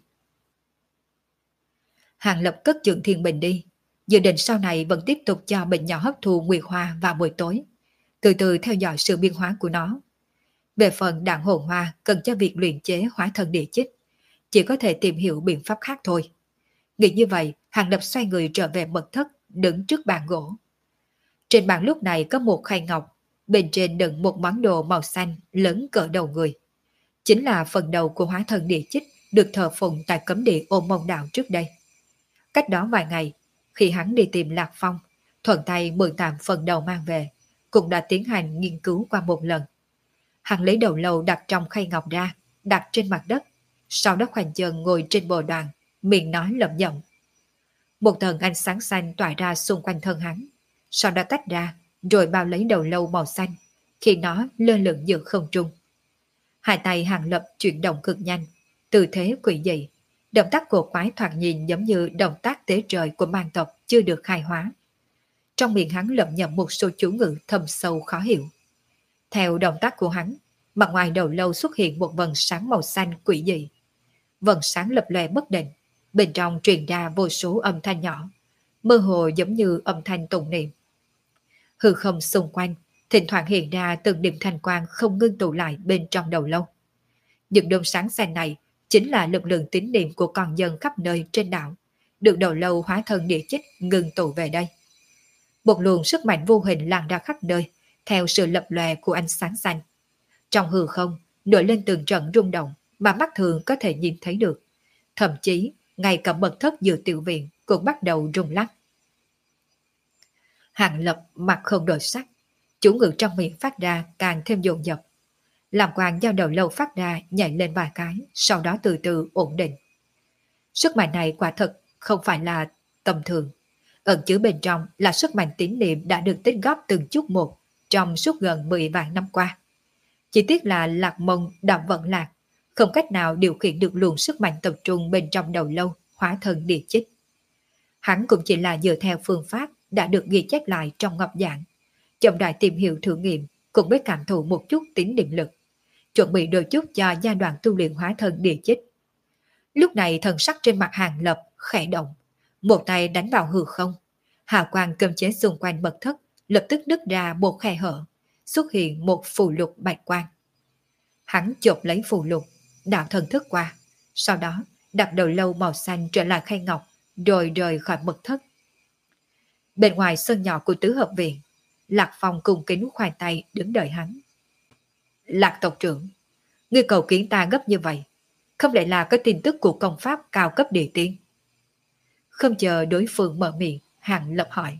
Hàng Lập cất Trường Thiên Bình đi, dự định sau này vẫn tiếp tục cho bệnh nhỏ hấp thu nguyệt hoa vào buổi tối, từ từ theo dõi sự biến hóa của nó. Về phần đạn hồn hoa cần cho việc luyện chế hóa thân địa chích, chỉ có thể tìm hiểu biện pháp khác thôi. Nghĩ như vậy, Hàng Lập xoay người trở về mật thất, đứng trước bàn gỗ. Trên bàn lúc này có một khay ngọc, bên trên đựng một món đồ màu xanh lớn cỡ đầu người. Chính là phần đầu của hóa thân địa chích được thờ phụng tại cấm địa Ôn Mông Đạo trước đây. Cách đó vài ngày, khi hắn đi tìm Lạc Phong, thuận tay mượn tạm phần đầu mang về, cũng đã tiến hành nghiên cứu qua một lần. Hắn lấy đầu lâu đặt trong khay ngọc ra, đặt trên mặt đất, sau đó khoanh chân ngồi trên bồ đoàn, miệng nói lẩm nhẩm. Một tầng ánh sáng xanh tỏa ra xung quanh thân hắn, sau đó tách ra, rồi bao lấy đầu lâu màu xanh, khi nó lơ lửng giữa không trung. Hai tay Hàng Lập chuyển động cực nhanh, tư thế quỷ dị, động tác cổ quái thoạt nhìn giống như động tác tế trời của mang tộc chưa được khai hóa. Trong miệng hắn lẩm nhẩm một số chú ngữ thâm sâu khó hiểu. Theo động tác của hắn, mặt ngoài đầu lâu xuất hiện một vầng sáng màu xanh quỷ dị. vầng sáng lập lòe bất định, bên trong truyền ra vô số âm thanh nhỏ, mơ hồ giống như âm thanh tụng niệm. Hư không xung quanh, thỉnh thoảng hiện ra từng điểm thanh quang không ngưng tụ lại bên trong đầu lâu. Những đốm sáng xanh này chính là lực lượng tín niệm của con dân khắp nơi trên đảo, được đầu lâu hóa thân địa chích ngưng tụ về đây. Một luồng sức mạnh vô hình lan ra khắp nơi, theo sự lập lòe của ánh sáng xanh. Trong hư không, nổi lên từng trận rung động mà mắt thường có thể nhìn thấy được. Thậm chí, ngay cả mật thất giữa tiểu viện cũng bắt đầu rung lắc. Hàng Lập mặt không đổi sắc, chủ ngữ trong miệng phát ra càng thêm dồn dập. Làm quang giao đầu lâu phát ra nhảy lên vài cái, sau đó từ từ ổn định. Sức mạnh này quả thật không phải là tầm thường. Ẩn chứa bên trong là sức mạnh tín niệm đã được tích góp từng chút một trong suốt gần mười vạn năm qua. Chỉ tiếc là Lạc Mông đã vận lạc, không cách nào điều khiển được luồng sức mạnh tập trung bên trong đầu lâu hóa thân địa chích. Hắn cũng chỉ là dựa theo phương pháp đã được ghi chép lại trong ngọc giảng, chậm rãi tìm hiểu thử nghiệm, cũng mới cảm thụ một chút tín niệm lực, chuẩn bị đôi chút cho giai đoạn tu luyện hóa thân địa chích. Lúc này thần sắc trên mặt Hàng Lập khẽ động, một tay đánh vào hư không, hào quang cơm chế xung quanh mật thất lập tức nứt ra một khe hở, xuất hiện một phù lục bạch quang. Hắn chộp lấy phù lục, đạo thần thức qua, sau đó đặt đầu lâu màu xanh trở lại khay ngọc, rồi rời khỏi mật thất. Bên ngoài sân nhỏ của tứ hợp viện, Lạc Phong cùng kính khoai tay đứng đợi hắn. Lạc tộc trưởng, ngươi cầu kiến ta gấp như vậy, không lẽ là có tin tức của công pháp cao cấp địa tiên? Không chờ đối phương mở miệng, Hàng Lập hỏi.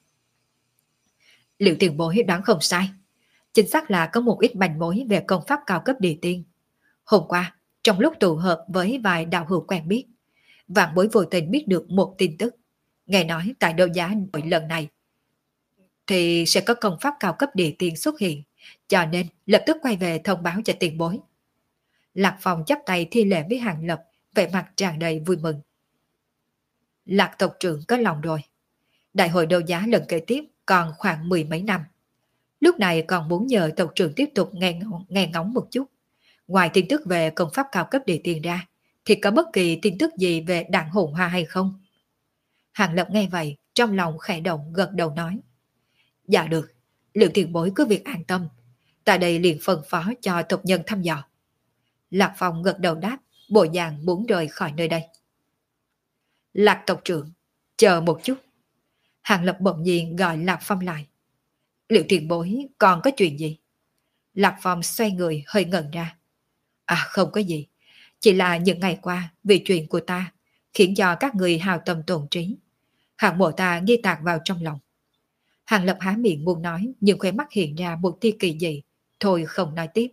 Liệu tiền bối đoán không sai, chính xác là có một ít manh mối về công pháp cao cấp địa tiên. Hôm qua, trong lúc tụ hợp với vài đạo hữu quen biết, vạn bối vô tình biết được một tin tức. Nghe nói tại đấu giá đội lần này thì sẽ có công pháp cao cấp địa tiên xuất hiện, cho nên lập tức quay về thông báo cho tiền bối. Lạc Phong chắp tay thi lễ với Hàng Lập, vẻ mặt tràn đầy vui mừng. Lạc tộc trưởng có lòng rồi. Đại hội đấu giá lần kế tiếp còn khoảng mười mấy năm. Lúc này còn muốn nhờ tộc trưởng tiếp tục nghe, ngóng, nghe ngóng một chút. Ngoài tin tức về công pháp cao cấp địa tiên ra, thì có bất kỳ tin tức gì về đặng hồn hoa hay không? Hàng Lập nghe vậy, trong lòng khẽ động gật đầu nói. Dạ được, liệu tiền bối cứ việc an tâm. Tại đây liền phân phó cho tộc nhân thăm dò. Lạc Phong gật đầu đáp, bộ dạng muốn rời khỏi nơi đây. Lạc tộc trưởng, chờ một chút. Hàng Lập bỗng nhiên gọi Lạc Phong lại. Liệu tiền bối còn có chuyện gì? Lạc Phong xoay người hơi ngẩn ra. À không có gì, chỉ là những ngày qua vì chuyện của ta khiến cho các người hào tâm tổn trí. Hạng mộ ta ghi tạc vào trong lòng. Hàng Lập há miệng muốn nói, nhưng khóe mắt hiện ra một tia kỳ dị, thôi không nói tiếp.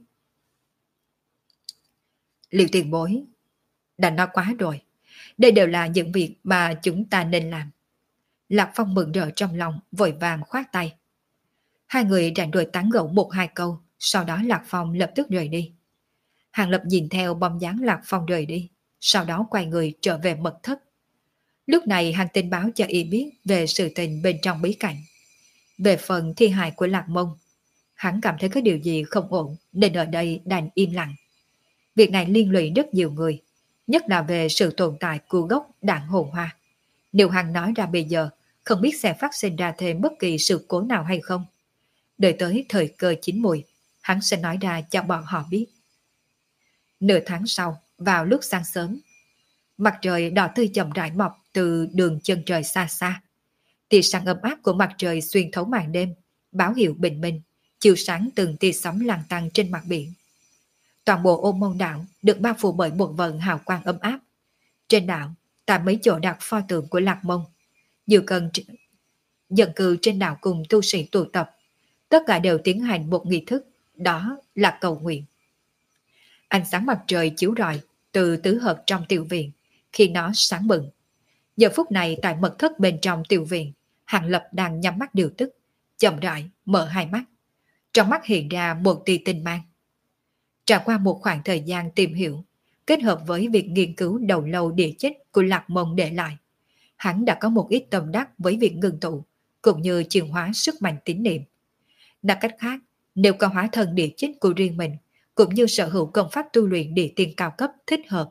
Liệu tiền bối đã nói quá rồi, đây đều là những việc mà chúng ta nên làm. Lạc Phong mừng rỡ trong lòng, vội vàng khoát tay. Hai người rảnh đuổi tán gẫu một hai câu, sau đó Lạc Phong lập tức rời đi. Hàng Lập nhìn theo bóng dáng Lạc Phong rời đi, sau đó quay người trở về mật thất. Lúc này hắn tin báo cho y biết về sự tình bên trong bí cảnh. Về phần thi hài của Lạc Mông, hắn cảm thấy có điều gì không ổn nên ở đây đành im lặng. Việc này liên lụy rất nhiều người, nhất là về sự tồn tại của gốc đạn hồn hoa. Nếu hắn nói ra bây giờ, không biết sẽ phát sinh ra thêm bất kỳ sự cố nào hay không. Đợi tới thời cơ chín mùi, hắn sẽ nói ra cho bọn họ biết. Nửa tháng sau, vào lúc sáng sớm, mặt trời đỏ tươi chậm rãi mọc từ đường chân trời xa xa. Tia sáng ấm áp của mặt trời xuyên thấu màn đêm, báo hiệu bình minh, chiếu sáng từng tia sóng lăn tăn trên mặt biển. Toàn bộ Ôn Môn đảo được bao phủ bởi một vầng hào quang ấm áp. Trên đảo, tại mấy chỗ đặt pho tượng của Lạc Mông, nhiều cần dân cư trên đảo cùng tu sĩ tụ tập, tất cả đều tiến hành một nghi thức, đó là cầu nguyện. Ánh sáng mặt trời chiếu rọi từ tứ hợp trong tiểu viện, khi nó sáng bừng. Giờ phút này tại mật thất bên trong tiểu viện, Hàng Lập đang nhắm mắt điều tức, chậm rãi mở hai mắt. Trong mắt hiện ra một tia tinh mang. Trải qua một khoảng thời gian tìm hiểu, kết hợp với việc nghiên cứu đầu lâu địa chất của Lạc Mông để lại, hắn đã có một ít tâm đắc với việc ngưng tụ, cũng như chuyển hóa sức mạnh tín niệm. Nói cách khác, nếu có hóa thân địa chất của riêng mình, cũng như sở hữu công pháp tu luyện địa tiên cao cấp thích hợp,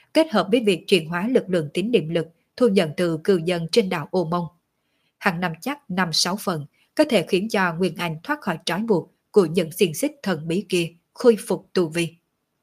kết hợp với việc chuyển hóa lực lượng tín niệm lực thu nhận từ cư dân trên đảo Ô Mông. Hắn nắm chắc năm sáu phần có thể khiến cho Nguyên Anh thoát khỏi trói buộc của những xiềng xích thần bí kia, khôi phục tu vi.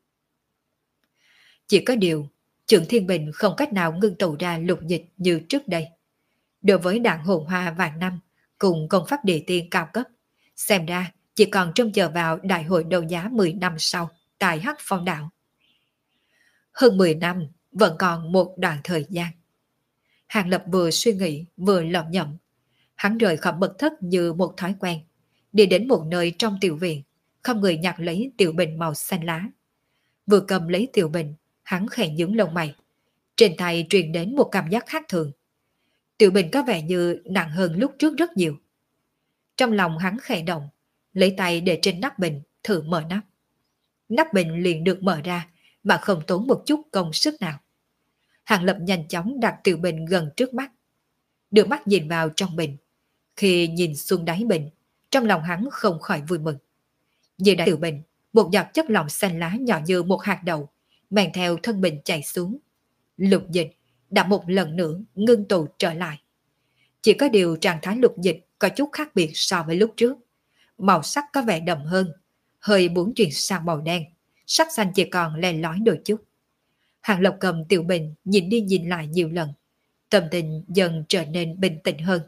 Chỉ có điều, Trượng Thiên Bình không cách nào ngưng tụ ra lục dịch như trước đây. Đối với đạn hồn hoa vạn năm cùng công pháp địa tiên cao cấp, xem ra chỉ còn trông chờ vào đại hội đấu giá mười năm sau tại Hắc Phong Đảo. Hơn mười năm vẫn còn một đoạn thời gian. Hàng Lập vừa suy nghĩ vừa lẩm nhẩm. Hắn rời khỏi mật thất như một thói quen, đi đến một nơi trong tiểu viện, không người nhặt lấy tiểu bình màu xanh lá. Vừa cầm lấy tiểu bình, hắn khẽ nhướng lông mày. Trên tay truyền đến một cảm giác khác thường. Tiểu bình có vẻ như nặng hơn lúc trước rất nhiều. Trong lòng hắn khẽ động, lấy tay để trên nắp bình, thử mở nắp. Nắp bình liền được mở ra, mà không tốn một chút công sức nào. Hàng Lập nhanh chóng đặt tiểu bình gần trước mắt. Đưa mắt nhìn vào trong bình. Khi nhìn xuống đáy bình, trong lòng hắn không khỏi vui mừng. Dưới đáy tiểu bình, một giọt chất lỏng xanh lá nhỏ như một hạt đậu, mang theo thân bình chảy xuống. Lục dịch đã một lần nữa ngưng tụ trở lại. Chỉ có điều trạng thái lục dịch có chút khác biệt so với lúc trước. Màu sắc có vẻ đậm hơn, hơi muốn chuyển sang màu đen, sắc xanh chỉ còn len lói đôi chút. Hàng Lập cầm tiểu bình nhìn đi nhìn lại nhiều lần, tâm tình dần trở nên bình tĩnh hơn.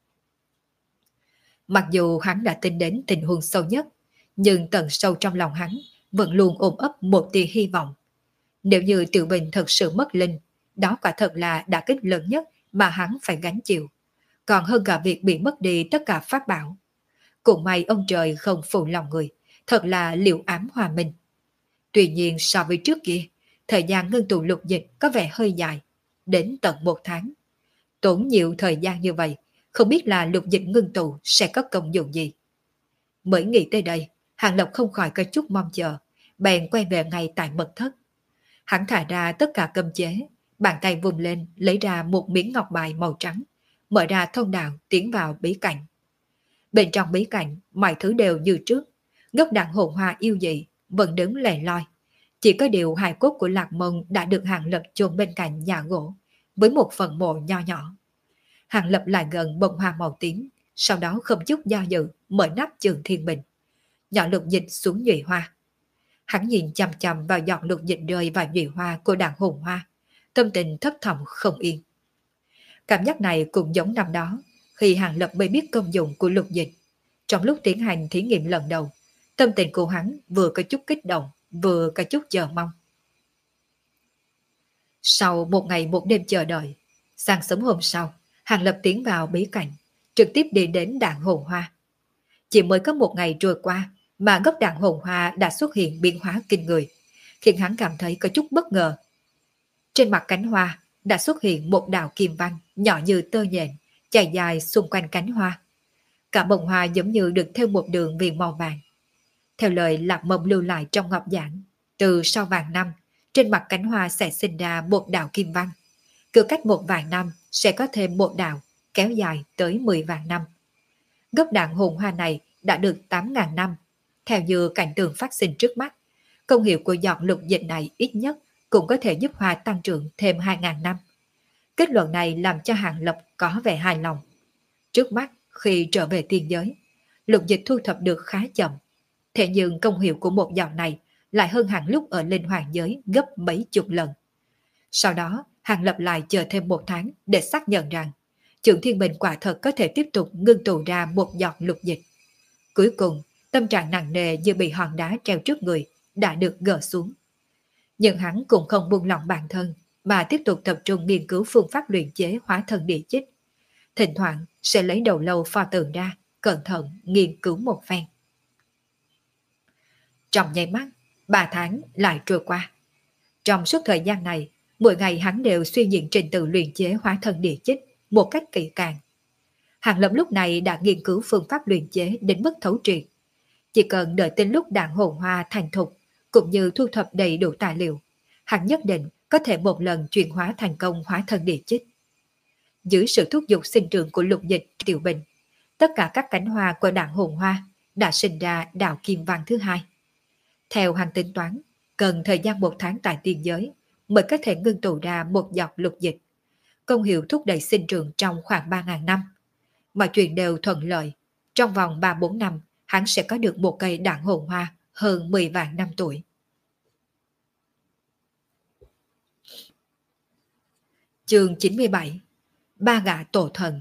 Mặc dù hắn đã tin đến tình huống sâu nhất, nhưng tận sâu trong lòng hắn vẫn luôn ôm ấp một tia hy vọng. Nếu như tiểu bình thật sự mất linh, đó quả thật là đả kích lớn nhất mà hắn phải gánh chịu, còn hơn cả việc bị mất đi tất cả pháp bảo. Cũng may ông trời không phụ lòng người, thật là liệu ám hòa minh. Tuy nhiên so với trước kia, thời gian ngưng tụ lục dịch có vẻ hơi dài, đến tận một tháng. Tốn nhiều thời gian như vậy, không biết là lục dịch ngưng tụ sẽ có công dụng gì. Mới nghĩ tới đây, Hàng Lập không khỏi có chút mong chờ, bèn quay về ngay tại mật thất. Hắn thả ra tất cả cấm chế, bàn tay vùng lên lấy ra một miếng ngọc bài màu trắng, mở ra thông đạo tiến vào bí cảnh. Bên trong bí cảnh, mọi thứ đều như trước, gốc đạn hồn hoa yêu dị vẫn đứng lẻ loi. Chỉ có điều hài cốt của Lạc Mông đã được Hàng Lập chôn bên cạnh nhà gỗ, với một phần mộ nho nhỏ. Hàng Lập lại gần bông hoa màu tím, sau đó không chút do dự mở nắp Trường Thiên Bình, nhỏ lục dịch xuống nhụy hoa. Hắn nhìn chằm chằm vào giọt lục dịch rơi vào nhụy hoa của đạn hồn hoa, tâm tình thất vọng không yên. Cảm giác này cũng giống năm đó, khi Hàng Lập mới biết công dụng của lục dịch. Trong lúc tiến hành thí nghiệm lần đầu, tâm tình của hắn vừa có chút kích động, vừa có chút chờ mong. Sau một ngày một đêm chờ đợi, sáng sớm hôm sau, Hàng Lập tiến vào bí cảnh, trực tiếp đi đến đạn hồn hoa. Chỉ mới có một ngày trôi qua mà gốc đạn hồn hoa đã xuất hiện biến hóa kinh người, khiến hắn cảm thấy có chút bất ngờ. Trên mặt cánh hoa đã xuất hiện một đạo kim văn nhỏ như tơ nhện, chạy dài xung quanh cánh hoa. Cả bông hoa giống như được thêu một đường viền màu vàng. Theo lời Lạc Mông lưu lại trong ngọc giảng, từ sau vạn năm, trên mặt cánh hoa sẽ sinh ra một đạo kim văn. Cứ cách một vạn năm sẽ có thêm một đạo, kéo dài tới mười vạn năm. Gốc đạn hồn hoa này đã được tám ngàn năm. Theo như cảnh tượng phát sinh trước mắt, công hiệu của giọt lục dịch này ít nhất cũng có thể giúp hoa tăng trưởng thêm hai ngàn năm. Kết luận này làm cho Hàng Lập có vẻ hài lòng. Trước mắt, khi trở về tiên giới, lục dịch thu thập được khá chậm. Thế nhưng công hiệu của một giọt này lại hơn hẳn lúc ở linh hoàng giới gấp mấy chục lần. Sau đó, Hàng Lập lại chờ thêm một tháng để xác nhận rằng Trượng Thiên Bình quả thật có thể tiếp tục ngưng tụ ra một giọt lục dịch. Cuối cùng, tâm trạng nặng nề như bị hòn đá treo trước người đã được gỡ xuống. Nhưng hắn cũng không buông lỏng bản thân mà tiếp tục tập trung nghiên cứu phương pháp luyện chế hóa thân địa chích. Thỉnh thoảng sẽ lấy đầu lâu pho tượng ra, cẩn thận nghiên cứu một phen. Trong nháy mắt, ba tháng lại trôi qua. Trong suốt thời gian này, mỗi ngày hắn đều suy diễn trình tự luyện chế hóa thân địa chích một cách kỹ càng. Hàng Lập lúc này đã nghiên cứu phương pháp luyện chế đến mức thấu triệt. Chỉ cần đợi đến lúc đạn hồn hoa thành thục, cũng như thu thập đầy đủ tài liệu, hắn nhất định có thể một lần chuyển hóa thành công hóa thân địa chích. Dưới sự thúc giục sinh trưởng của lục dịch tiểu bình, tất cả các cánh hoa của đạn hồn hoa đã sinh ra đạo kim văn thứ hai. Theo hắn tính toán, cần thời gian một tháng tại tiên giới mới có thể ngưng tụ ra một giọt lục dịch. Công hiệu thúc đẩy sinh trưởng trong khoảng ba nghìn năm. Mọi chuyện đều thuận lợi. Trong vòng ba bốn năm, hắn sẽ có được một cây đạn hồn hoa hơn mười vạn năm tuổi. Chương chín mươi bảy. Ba gã tổ thần.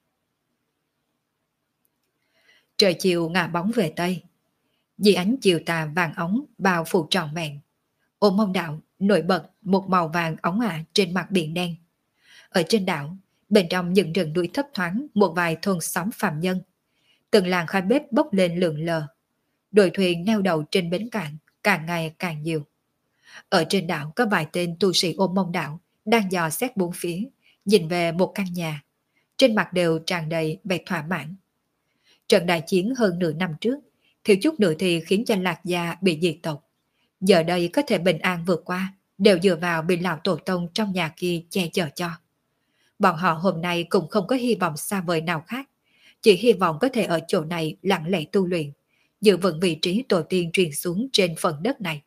Trời chiều ngả bóng về Tây. Dưới ánh chiều tà vàng ống bao phủ trọn vẹn. Ô Mông đảo nổi bật một màu vàng óng ả trên mặt biển đen. Ở trên đảo, bên trong những rừng núi thấp thoáng một vài thôn xóm phàm nhân. Từng làng khói bếp bốc lên lượn lờ. Đội thuyền neo đậu trên bến cạn càng ngày càng nhiều. Ở trên đảo có vài tên tu sĩ Ô Mông đảo đang dò xét bốn phía, nhìn về một căn nhà. Trên mặt đều tràn đầy vẻ thỏa mãn. Trận đại chiến hơn nửa năm trước, thiếu chút nữa thì khiến cho Lạc Gia bị diệt tộc. Giờ đây có thể bình an vượt qua, đều dựa vào bị lão tổ tông trong nhà kia che chở cho. Bọn họ hôm nay cũng không có hy vọng xa vời nào khác, chỉ hy vọng có thể ở chỗ này lặng lẽ tu luyện, giữ vững vị trí tổ tiên truyền xuống trên phần đất này.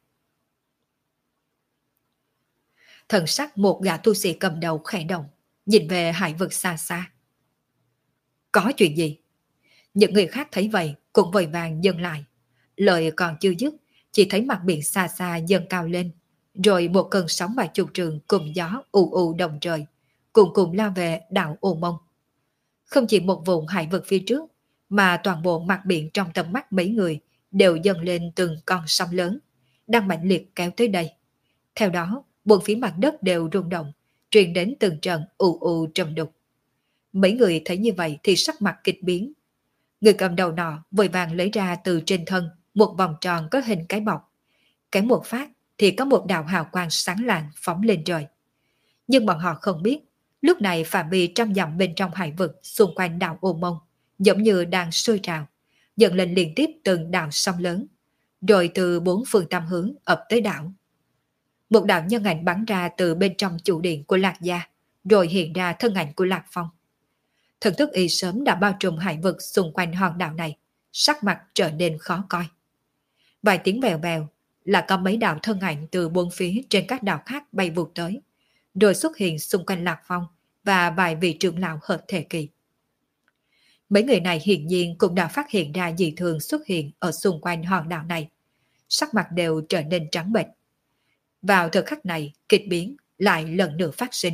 Thần sắc một gã tu sĩ cầm đầu khẽ động, nhìn về hải vực xa xa. Có chuyện gì? Những người khác thấy vậy cũng vội vàng dừng lại. Lời còn chưa dứt, chỉ thấy mặt biển xa xa dâng cao lên, rồi một cơn sóng vài chục trường cùng gió ù ù đồng trời, cùng cùng lao về đảo Ô Mông. Không chỉ một vùng hải vực phía trước, mà toàn bộ mặt biển trong tầm mắt mấy người đều dâng lên từng con sóng lớn, đang mãnh liệt kéo tới đây. Theo đó, bốn phía mặt đất đều rung động, truyền đến từng trận ù ù trầm đục. Mấy người thấy như vậy thì sắc mặt kịch biến. Người cầm đầu nọ vội vàng lấy ra từ trên thân một vòng tròn có hình cái bọc. Cái một phát thì có một đạo hào quang sáng lạng phóng lên trời. Nhưng bọn họ không biết, lúc này phạm vi trăm dặm bên trong hải vực xung quanh đảo Ô Mông giống như đang sôi trào, dần lên liên tiếp từng đạo sóng lớn, rồi từ bốn phương tám hướng ập tới đảo. Một đạo nhân ảnh bắn ra từ bên trong chủ điện của Lạc Gia, rồi hiện ra thân ảnh của Lạc Phong. Thần thức y sớm đã bao trùm hải vực xung quanh hòn đảo này, sắc mặt trở nên khó coi. Vài tiếng bèo bèo là có mấy đạo thân ảnh từ bốn phía trên các đảo khác bay vụt tới, rồi xuất hiện xung quanh Lạc Phong và vài vị trưởng lão hợp thể kỳ. Mấy người này hiển nhiên cũng đã phát hiện ra dị thường xuất hiện ở xung quanh hòn đảo này, sắc mặt đều trở nên trắng bệch. Vào thời khắc này, kịch biến lại lần nữa phát sinh.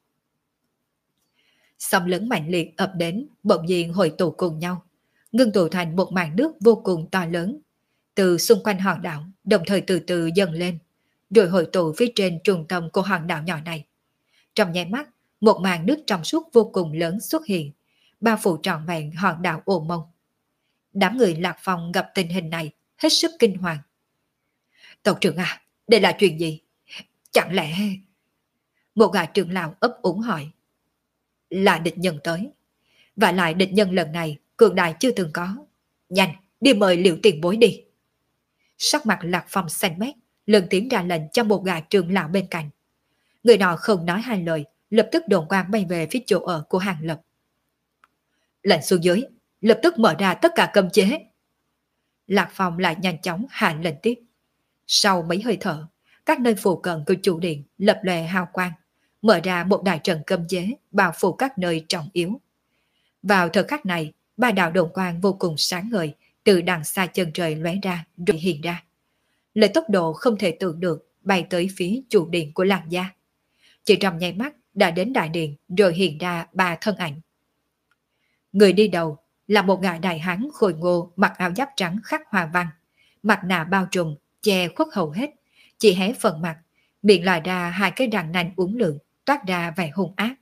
Sóng lớn mạnh liệt ập đến, bỗng nhiên hội tụ cùng nhau, ngưng tụ thành một màn nước vô cùng to lớn, từ xung quanh hòn đảo đồng thời từ từ dâng lên, rồi hội tụ phía trên trung tâm của hòn đảo nhỏ này. Trong nháy mắt, một màn nước trong suốt vô cùng lớn xuất hiện, bao phủ trọn vẹn hòn đảo Ô Mông. Đám người Lạc Phong gặp tình hình này hết sức kinh hoàng. Tộc trưởng à, đây là chuyện gì? Chẳng lẽ... Một gã trưởng lão ấp úng hỏi. Là địch nhân tới. Và lại địch nhân lần này cường đại chưa từng có. Nhanh, đi mời Liễu tiền bối đi. Sắc mặt Lạc Phong xanh mét, lần tiến ra lệnh cho một gã trưởng lão bên cạnh. Người nọ không nói hai lời, lập tức đồn quang bay về phía chỗ ở của Hàng Lập. Lệnh xuống dưới, lập tức mở ra tất cả cấm chế. Lạc Phong lại nhanh chóng hạ lệnh tiếp. Sau mấy hơi thở, các nơi phụ cận của chủ điện lập lòe hào quang, mở ra một đại trận cấm chế bao phủ các nơi trọng yếu. Vào thời khắc này, ba đạo đồn quang vô cùng sáng ngời từ đằng xa chân trời lóe ra rồi hiện ra. Lấy tốc độ không thể tưởng được bay tới phía chủ điện của Lạc Gia. Chỉ trong nháy mắt đã đến đại điện rồi hiện ra ba thân ảnh. Người đi đầu là một gã đại hán khôi ngô mặc áo giáp trắng khắc hoa văn, mặt nạ bao trùm, che khuất hầu hết, chỉ hé phần mặt, miệng lòi ra hai cái răng nanh uốn lượn, toát ra vẻ hung ác.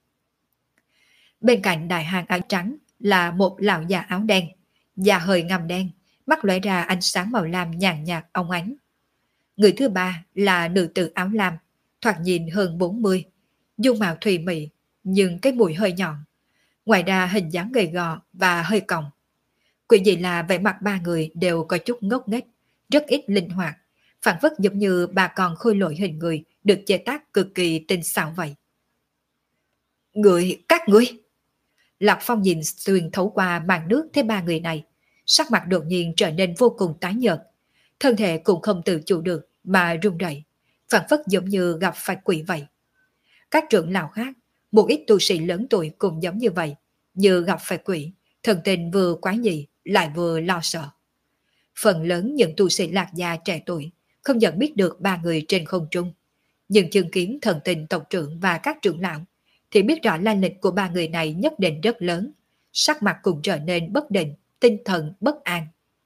Bên cạnh đại hán áo trắng là một lão già áo đen, da hơi ngăm đen, mắt lóe ra ánh sáng màu lam nhàn nhạt óng ánh. Người thứ ba là nữ tử áo lam, thoạt nhìn hơn bốn mươi, dung mạo thùy mị, nhưng cái mũi hơi nhọn. Ngoài ra hình dáng gầy gò và hơi còng. Quỷ dị là vẻ mặt ba người đều có chút ngốc nghếch, rất ít linh hoạt, phản phất giống như ba con khôi lỗi hình người được chế tác cực kỳ tinh xảo vậy. Người, các ngươi! Lạc Phong nhìn xuyên thấu qua màn nước thấy ba người này, sắc mặt đột nhiên trở nên vô cùng tái nhợt, thân thể cũng không tự chủ được mà run rẩy, phảng phất giống như gặp phải quỷ vậy. Các trưởng lão khác, một ít tu sĩ lớn tuổi cũng giống như vậy, như gặp phải quỷ, thần tình vừa quái dị lại vừa lo sợ. Phần lớn những tu sĩ Lạc Gia trẻ tuổi không nhận biết được ba người trên không trung, nhưng chứng kiến thần tình tộc trưởng và các trưởng lão thì biết rõ lai lịch của ba người này nhất định rất lớn, sắc mặt cũng trở nên bất định, tinh thần bất an.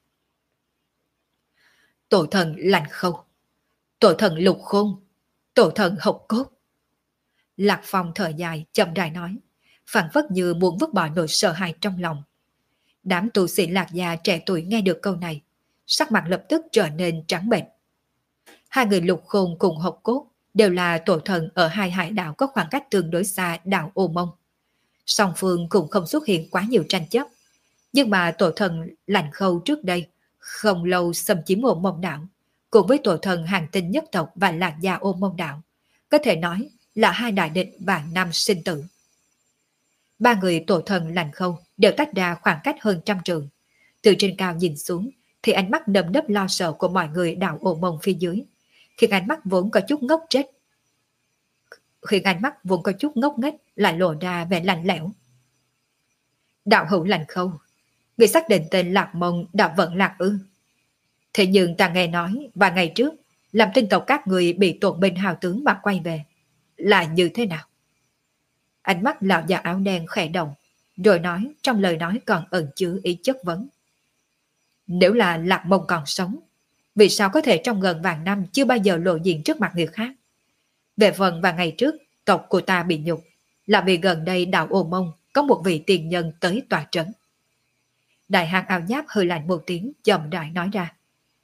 Tổ thần Lạnh Khâu, tổ thần Lục Khôn, tổ thần Hộc Cốt. Lạc Phong thở dài chậm rãi nói, phảng phất như muốn vứt bỏ nỗi sợ hãi trong lòng. Đám tu sĩ Lạc Gia trẻ tuổi nghe được câu này, sắc mặt lập tức trở nên trắng bệch. Hai người Lục Khôn cùng Hộc Cốt đều là tổ thần ở hai hải đảo có khoảng cách tương đối xa đảo Ô Mông. Song phương cũng không xuất hiện quá nhiều tranh chấp, nhưng mà tổ thần Lạnh Khâu trước đây không lâu xâm chiếm Ô Mông đảo, cùng với tổ thần Hàng Tinh nhất tộc và Lạc Gia Ô Mông đảo, có thể nói là hai đại địch vạn năm sinh tử. Ba người tổ thần Lạnh Khâu đều tách ra khoảng cách hơn trăm trường. Từ trên cao nhìn xuống thì ánh mắt nơm nớp lo sợ của mọi người đảo Ô Mông phía dưới, khiến ánh mắt vốn có chút ngốc chết, khiến ánh mắt vốn có chút ngốc nghếch lại lộ ra vẻ lạnh lẽo. Đạo hữu Lạnh Khâu, người xác định tên Lạc Mông đã vận lạc ư? Thế nhưng ta nghe nói vài ngày trước làm tinh tộc các người bị tổn binh hào tướng mà quay về, là như thế nào? Ánh mắt lão già áo đen khẽ động, rồi nói trong lời nói còn ẩn chứa ý chất vấn. Nếu là Lạc Mông còn sống, vì sao có thể trong gần vạn năm chưa bao giờ lộ diện trước mặt người khác? Về phần vài ngày trước tộc của ta bị nhục, là vì gần đây đảo Ô Mông có một vị tiền nhân tới tòa trấn. Đại hán áo giáp hơi lạnh một tiếng chậm rãi nói ra.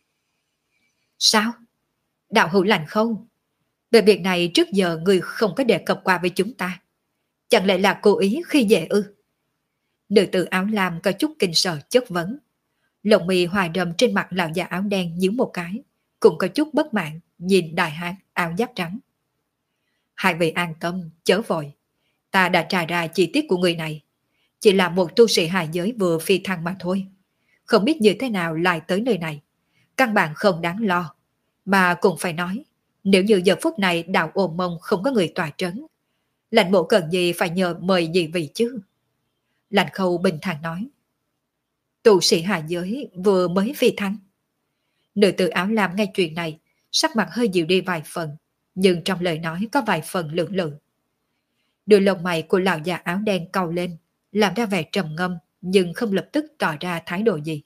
Sao? Đạo hữu Lạnh Khâu, về việc này trước giờ người không có đề cập qua với chúng ta, chẳng lẽ là cố ý khi dễ ư? Nữ tử áo lam có chút kinh sợ chất vấn. Lồng mì hoài đầm trên mặt lão già áo đen nhíu một cái, cũng có chút bất mãn nhìn đại hán áo giáp trắng. Hai vị an tâm, chớ vội. Ta đã tra ra chi tiết của người này. Chỉ là một tu sĩ hài giới vừa phi thăng mà thôi. Không biết như thế nào lại tới nơi này. Căn bản không đáng lo. Mà cũng phải nói, nếu như giờ phút này đảo Ô Mông không có người tòa trấn, Lạnh bộ cần gì phải nhờ mời gì vị chứ? Lạnh Khâu bình thản nói. Tu sĩ hạ giới vừa mới phi thăng. Nữ tử áo lam nghe chuyện này, sắc mặt hơi dịu đi vài phần, nhưng trong lời nói có vài phần lưỡng lự. Đôi lông mày của lão già áo đen cau lên, làm ra vẻ trầm ngâm, nhưng không lập tức tỏ ra thái độ gì.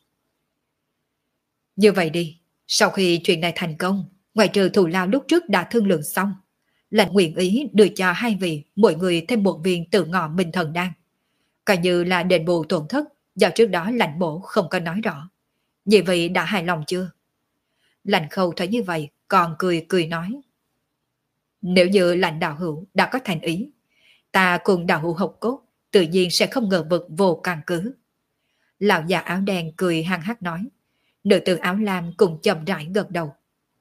Như vậy đi, sau khi chuyện này thành công, ngoài trừ thù lao lúc trước đã thương lượng xong, Lạnh nguyện ý đưa cho hai vị mỗi người thêm một viên tự ngọ minh thần đan, coi như là đền bù tổn thất do trước đó Lạnh bổ không có nói rõ. Như vậy đã hài lòng chưa? Lạnh Khâu thấy như vậy còn cười cười nói. Nếu như Lạnh đạo hữu đã có thành ý, ta cùng đạo hữu Hộc Cốt tự nhiên sẽ không ngờ vực vô căn cứ. Lão già áo đen cười hăng hắc nói. Nữ tử áo lam cùng chậm rãi gật đầu.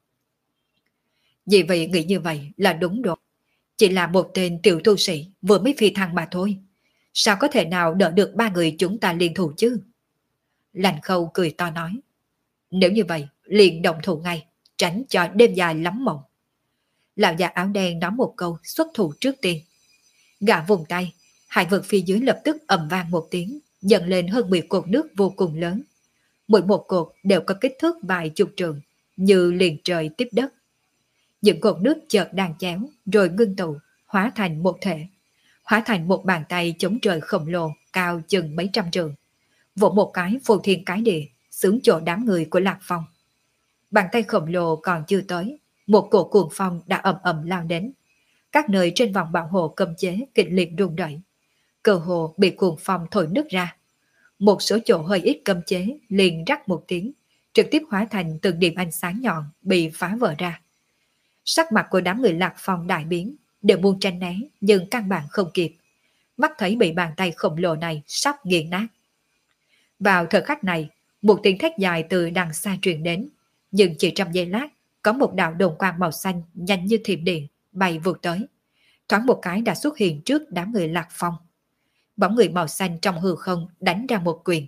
Vì vậy nghĩ như vậy là đúng rồi. Chỉ là một tên tiểu tu sĩ vừa mới phi thăng mà thôi. Sao có thể nào đỡ được ba người chúng ta liên thủ chứ? Lạnh Khâu cười to nói. Nếu như vậy, liền động thủ ngay, tránh cho đêm dài lắm mộng. Lão già áo đen nói một câu xuất thủ trước tiên. Gã vùng tay, hải vực phía dưới lập tức ầm vang một tiếng, dần lên hơn mười cột nước vô cùng lớn. Mỗi một cột đều có kích thước vài chục trường, như liền trời tiếp đất. Những cột nước chợt đan chéo, rồi ngưng tụ, hóa thành một thể. Hóa thành một bàn tay chống trời khổng lồ, cao chừng mấy trăm trường. Vỗ một cái phô thiên cái địa, xướng chỗ đám người của Lạc Phong. Bàn tay khổng lồ còn chưa tới, một cổ cuồng phong đã ầm ầm lao đến. Các nơi trên vòng bảo hộ cấm chế kịch liệt rung rẩy, cơ hồ bị cuồng phong thổi nứt ra. Một số chỗ hơi ít cấm chế liền rắc một tiếng, trực tiếp hóa thành từng điểm ánh sáng nhọn bị phá vỡ ra. Sắc mặt của đám người Lạc Phong đại biến, đều muốn tránh né nhưng căn bản không kịp. Mắt thấy bị bàn tay khổng lồ này sắp nghiền nát. Vào thời khắc này, một tiếng thét dài từ đằng xa truyền đến, nhưng chỉ trong giây lát, có một đạo đồn quang màu xanh nhanh như thiểm điện bay vụt tới. Thoáng một cái đã xuất hiện trước đám người Lạc Phong. Bóng người màu xanh trong hư không đánh ra một quyền.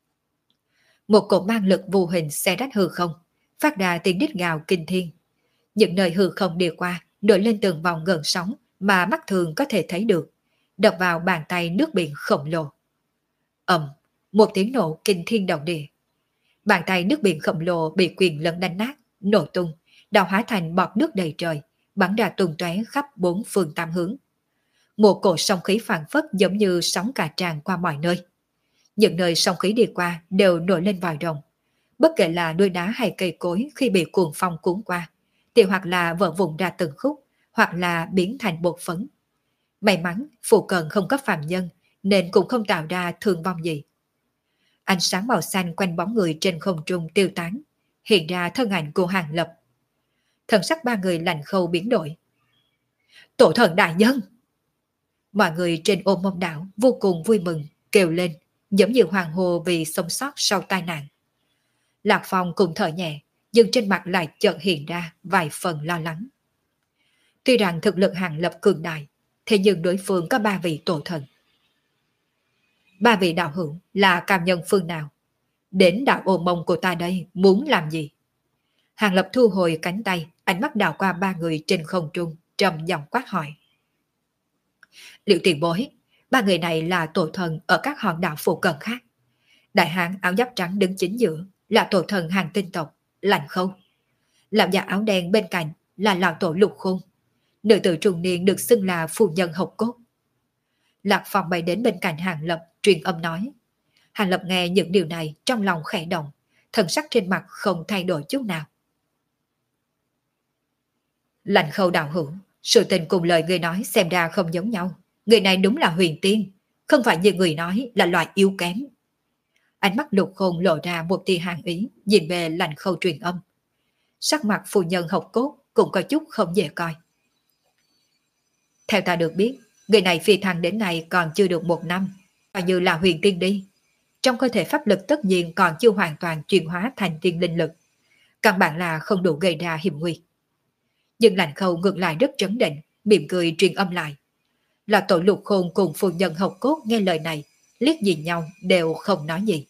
Một cỗ mang lực vô hình xé rách hư không, phát ra tiếng rít gào kinh thiên. Những nơi hư không đi qua nổi lên từng vòng gợn sóng mà mắt thường có thể thấy được, đập vào bàn tay nước biển khổng lồ. Ầm, một tiếng nổ kinh thiên động địa. Bàn tay nước biển khổng lồ bị quyền lẫn đánh nát, nổ tung, đào hóa thành bọt nước đầy trời, bắn ra tung tóe khắp bốn phương tám hướng. Một cổ sóng khí phảng phất giống như sóng cả tràn qua mọi nơi. Những nơi sóng khí đi qua đều nổi lên vòi rồng. Bất kể là núi đá hay cây cối khi bị cuồng phong cuốn qua, thì hoặc là vỡ vụn ra từng khúc, hoặc là biến thành bột phấn. May mắn phụ cận không có phàm nhân nên cũng không tạo ra thương vong gì. Ánh sáng màu xanh quanh bóng người trên không trung tiêu tán, hiện ra thân ảnh của Hàng Lập. Thần sắc ba người lạnh khâu biến đổi. Tổ thần đại nhân! Mọi người trên ôm mông đảo vô cùng vui mừng, kêu lên, giống như hoàng hồ vì sống sót sau tai nạn. Lạc Phong cùng thở nhẹ, nhưng trên mặt lại chợt hiện ra vài phần lo lắng. Tuy rằng thực lực Hàng Lập cường đại, thế nhưng đối phương có ba vị tổ thần. Ba vị đạo hữu là cam nhân phương nào? Đến đạo ôm mông của ta đây muốn làm gì? Hàng Lập thu hồi cánh tay, ánh mắt đảo qua ba người trên không trung, trầm giọng quát hỏi. Liệu tiền bối, ba người này là tổ thần ở các hòn đảo phụ cận khác. Đại hán áo giáp trắng đứng chính giữa là tổ thần hàng tinh tộc, Lạnh Khâu. Lão già áo đen bên cạnh là lão tổ Lục Khôn. Nữ tử trung niên được xưng là phu nhân Hộc Cốt. Lạc Phong bay đến bên cạnh Hàng Lập, truyền âm nói. Hàng Lập nghe những điều này trong lòng khẽ động, thần sắc trên mặt không thay đổi chút nào. Lạnh Khâu đạo hữu, sự tình cùng lời người nói xem ra không giống nhau. Người này đúng là huyền tiên, không phải như người nói là loại yếu kém. Ánh mắt Lục Khôn lộ ra một tia hàn ý, nhìn về Lạnh Khâu truyền âm. Sắc mặt phu nhân Hộc Cốt cũng có chút không dễ coi. Theo ta được biết, người này phi thăng đến nay còn chưa được một năm, coi như là huyền tiên đi. Trong cơ thể pháp lực tất nhiên còn chưa hoàn toàn chuyển hóa thành tiên linh lực. Căn bản là không đủ gây ra hiểm nguy. Nhưng Lạnh Khâu ngược lại rất trấn định, mỉm cười truyền âm lại. Là tổ Lục Khôn cùng phu nhân Hộc Cốt nghe lời này, liếc nhìn nhau đều không nói gì.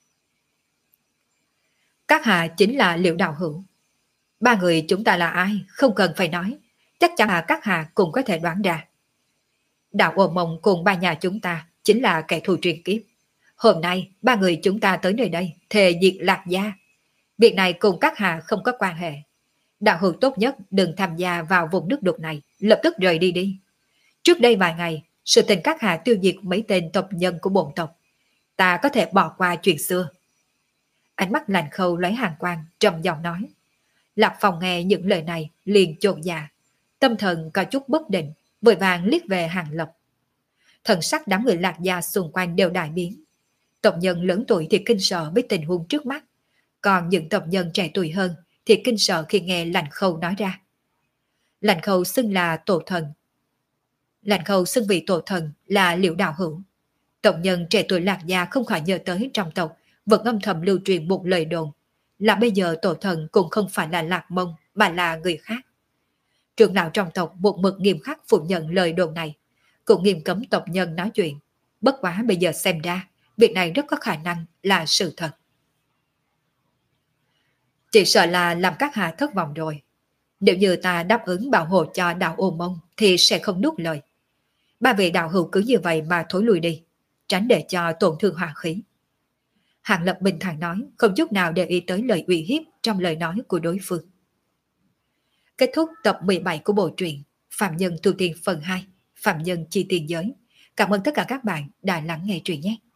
Các hạ chính là Liệu đạo hữu. Ba người chúng ta là ai, không cần phải nói. Chắc chắn là các hạ cũng có thể đoán ra. Đạo Ô Mông cùng ba nhà chúng ta chính là kẻ thù truyền kiếp. Hôm nay ba người chúng ta tới nơi đây thề diệt Lạc gia. Việc này cùng các hạ không có quan hệ. Đạo hữu tốt nhất đừng tham gia vào vùng nước đục này, lập tức rời đi đi. Trước đây vài ngày, sự tình các hạ tiêu diệt mấy tên tộc nhân của bổn tộc. Ta có thể bỏ qua chuyện xưa. Ánh mắt Lạnh Khâu lấy hàng quang, trầm giọng nói. Lạc Phong nghe những lời này liền chột dạ, tâm thần có chút bất định, vội vàng liếc về Hàng Lập. Thần sắc đám người Lạc gia xung quanh đều đại biến. Tộc nhân lớn tuổi thì kinh sợ với tình huống trước mắt, còn những tộc nhân trẻ tuổi hơn thì kinh sợ khi nghe Lạnh Khâu nói ra. Lạnh Khâu xưng là tổ thần. Lạnh Khâu xưng vị tổ thần là Liệu đạo hữu. Tộc nhân trẻ tuổi Lạc gia không khỏi nhớ tới trong tộc vẫn âm thầm lưu truyền một lời đồn là bây giờ tổ thần cũng không phải là Lạc Mông mà là người khác. Trưởng lão trong tộc một mực nghiêm khắc phủ nhận lời đồn này, cũng nghiêm cấm tộc nhân nói chuyện. Bất quá bây giờ xem ra, việc này rất có khả năng là sự thật. Chỉ sợ là làm các hạ thất vọng rồi. Nếu như ta đáp ứng bảo hộ cho đạo Ô Mông thì sẽ không nuốt lời. Ba vị đạo hữu cứ như vậy mà thối lùi đi, tránh để cho tổn thương hòa khí. Hàng Lập bình thản nói, không chút nào để ý tới lời uy hiếp trong lời nói của đối phương. Kết thúc tập mười bảy của bộ truyện Phạm Nhân Tu Tiên phần hai, Phạm Nhân Chi Tiền Giới. Cảm ơn tất cả các bạn đã lắng nghe truyện nhé.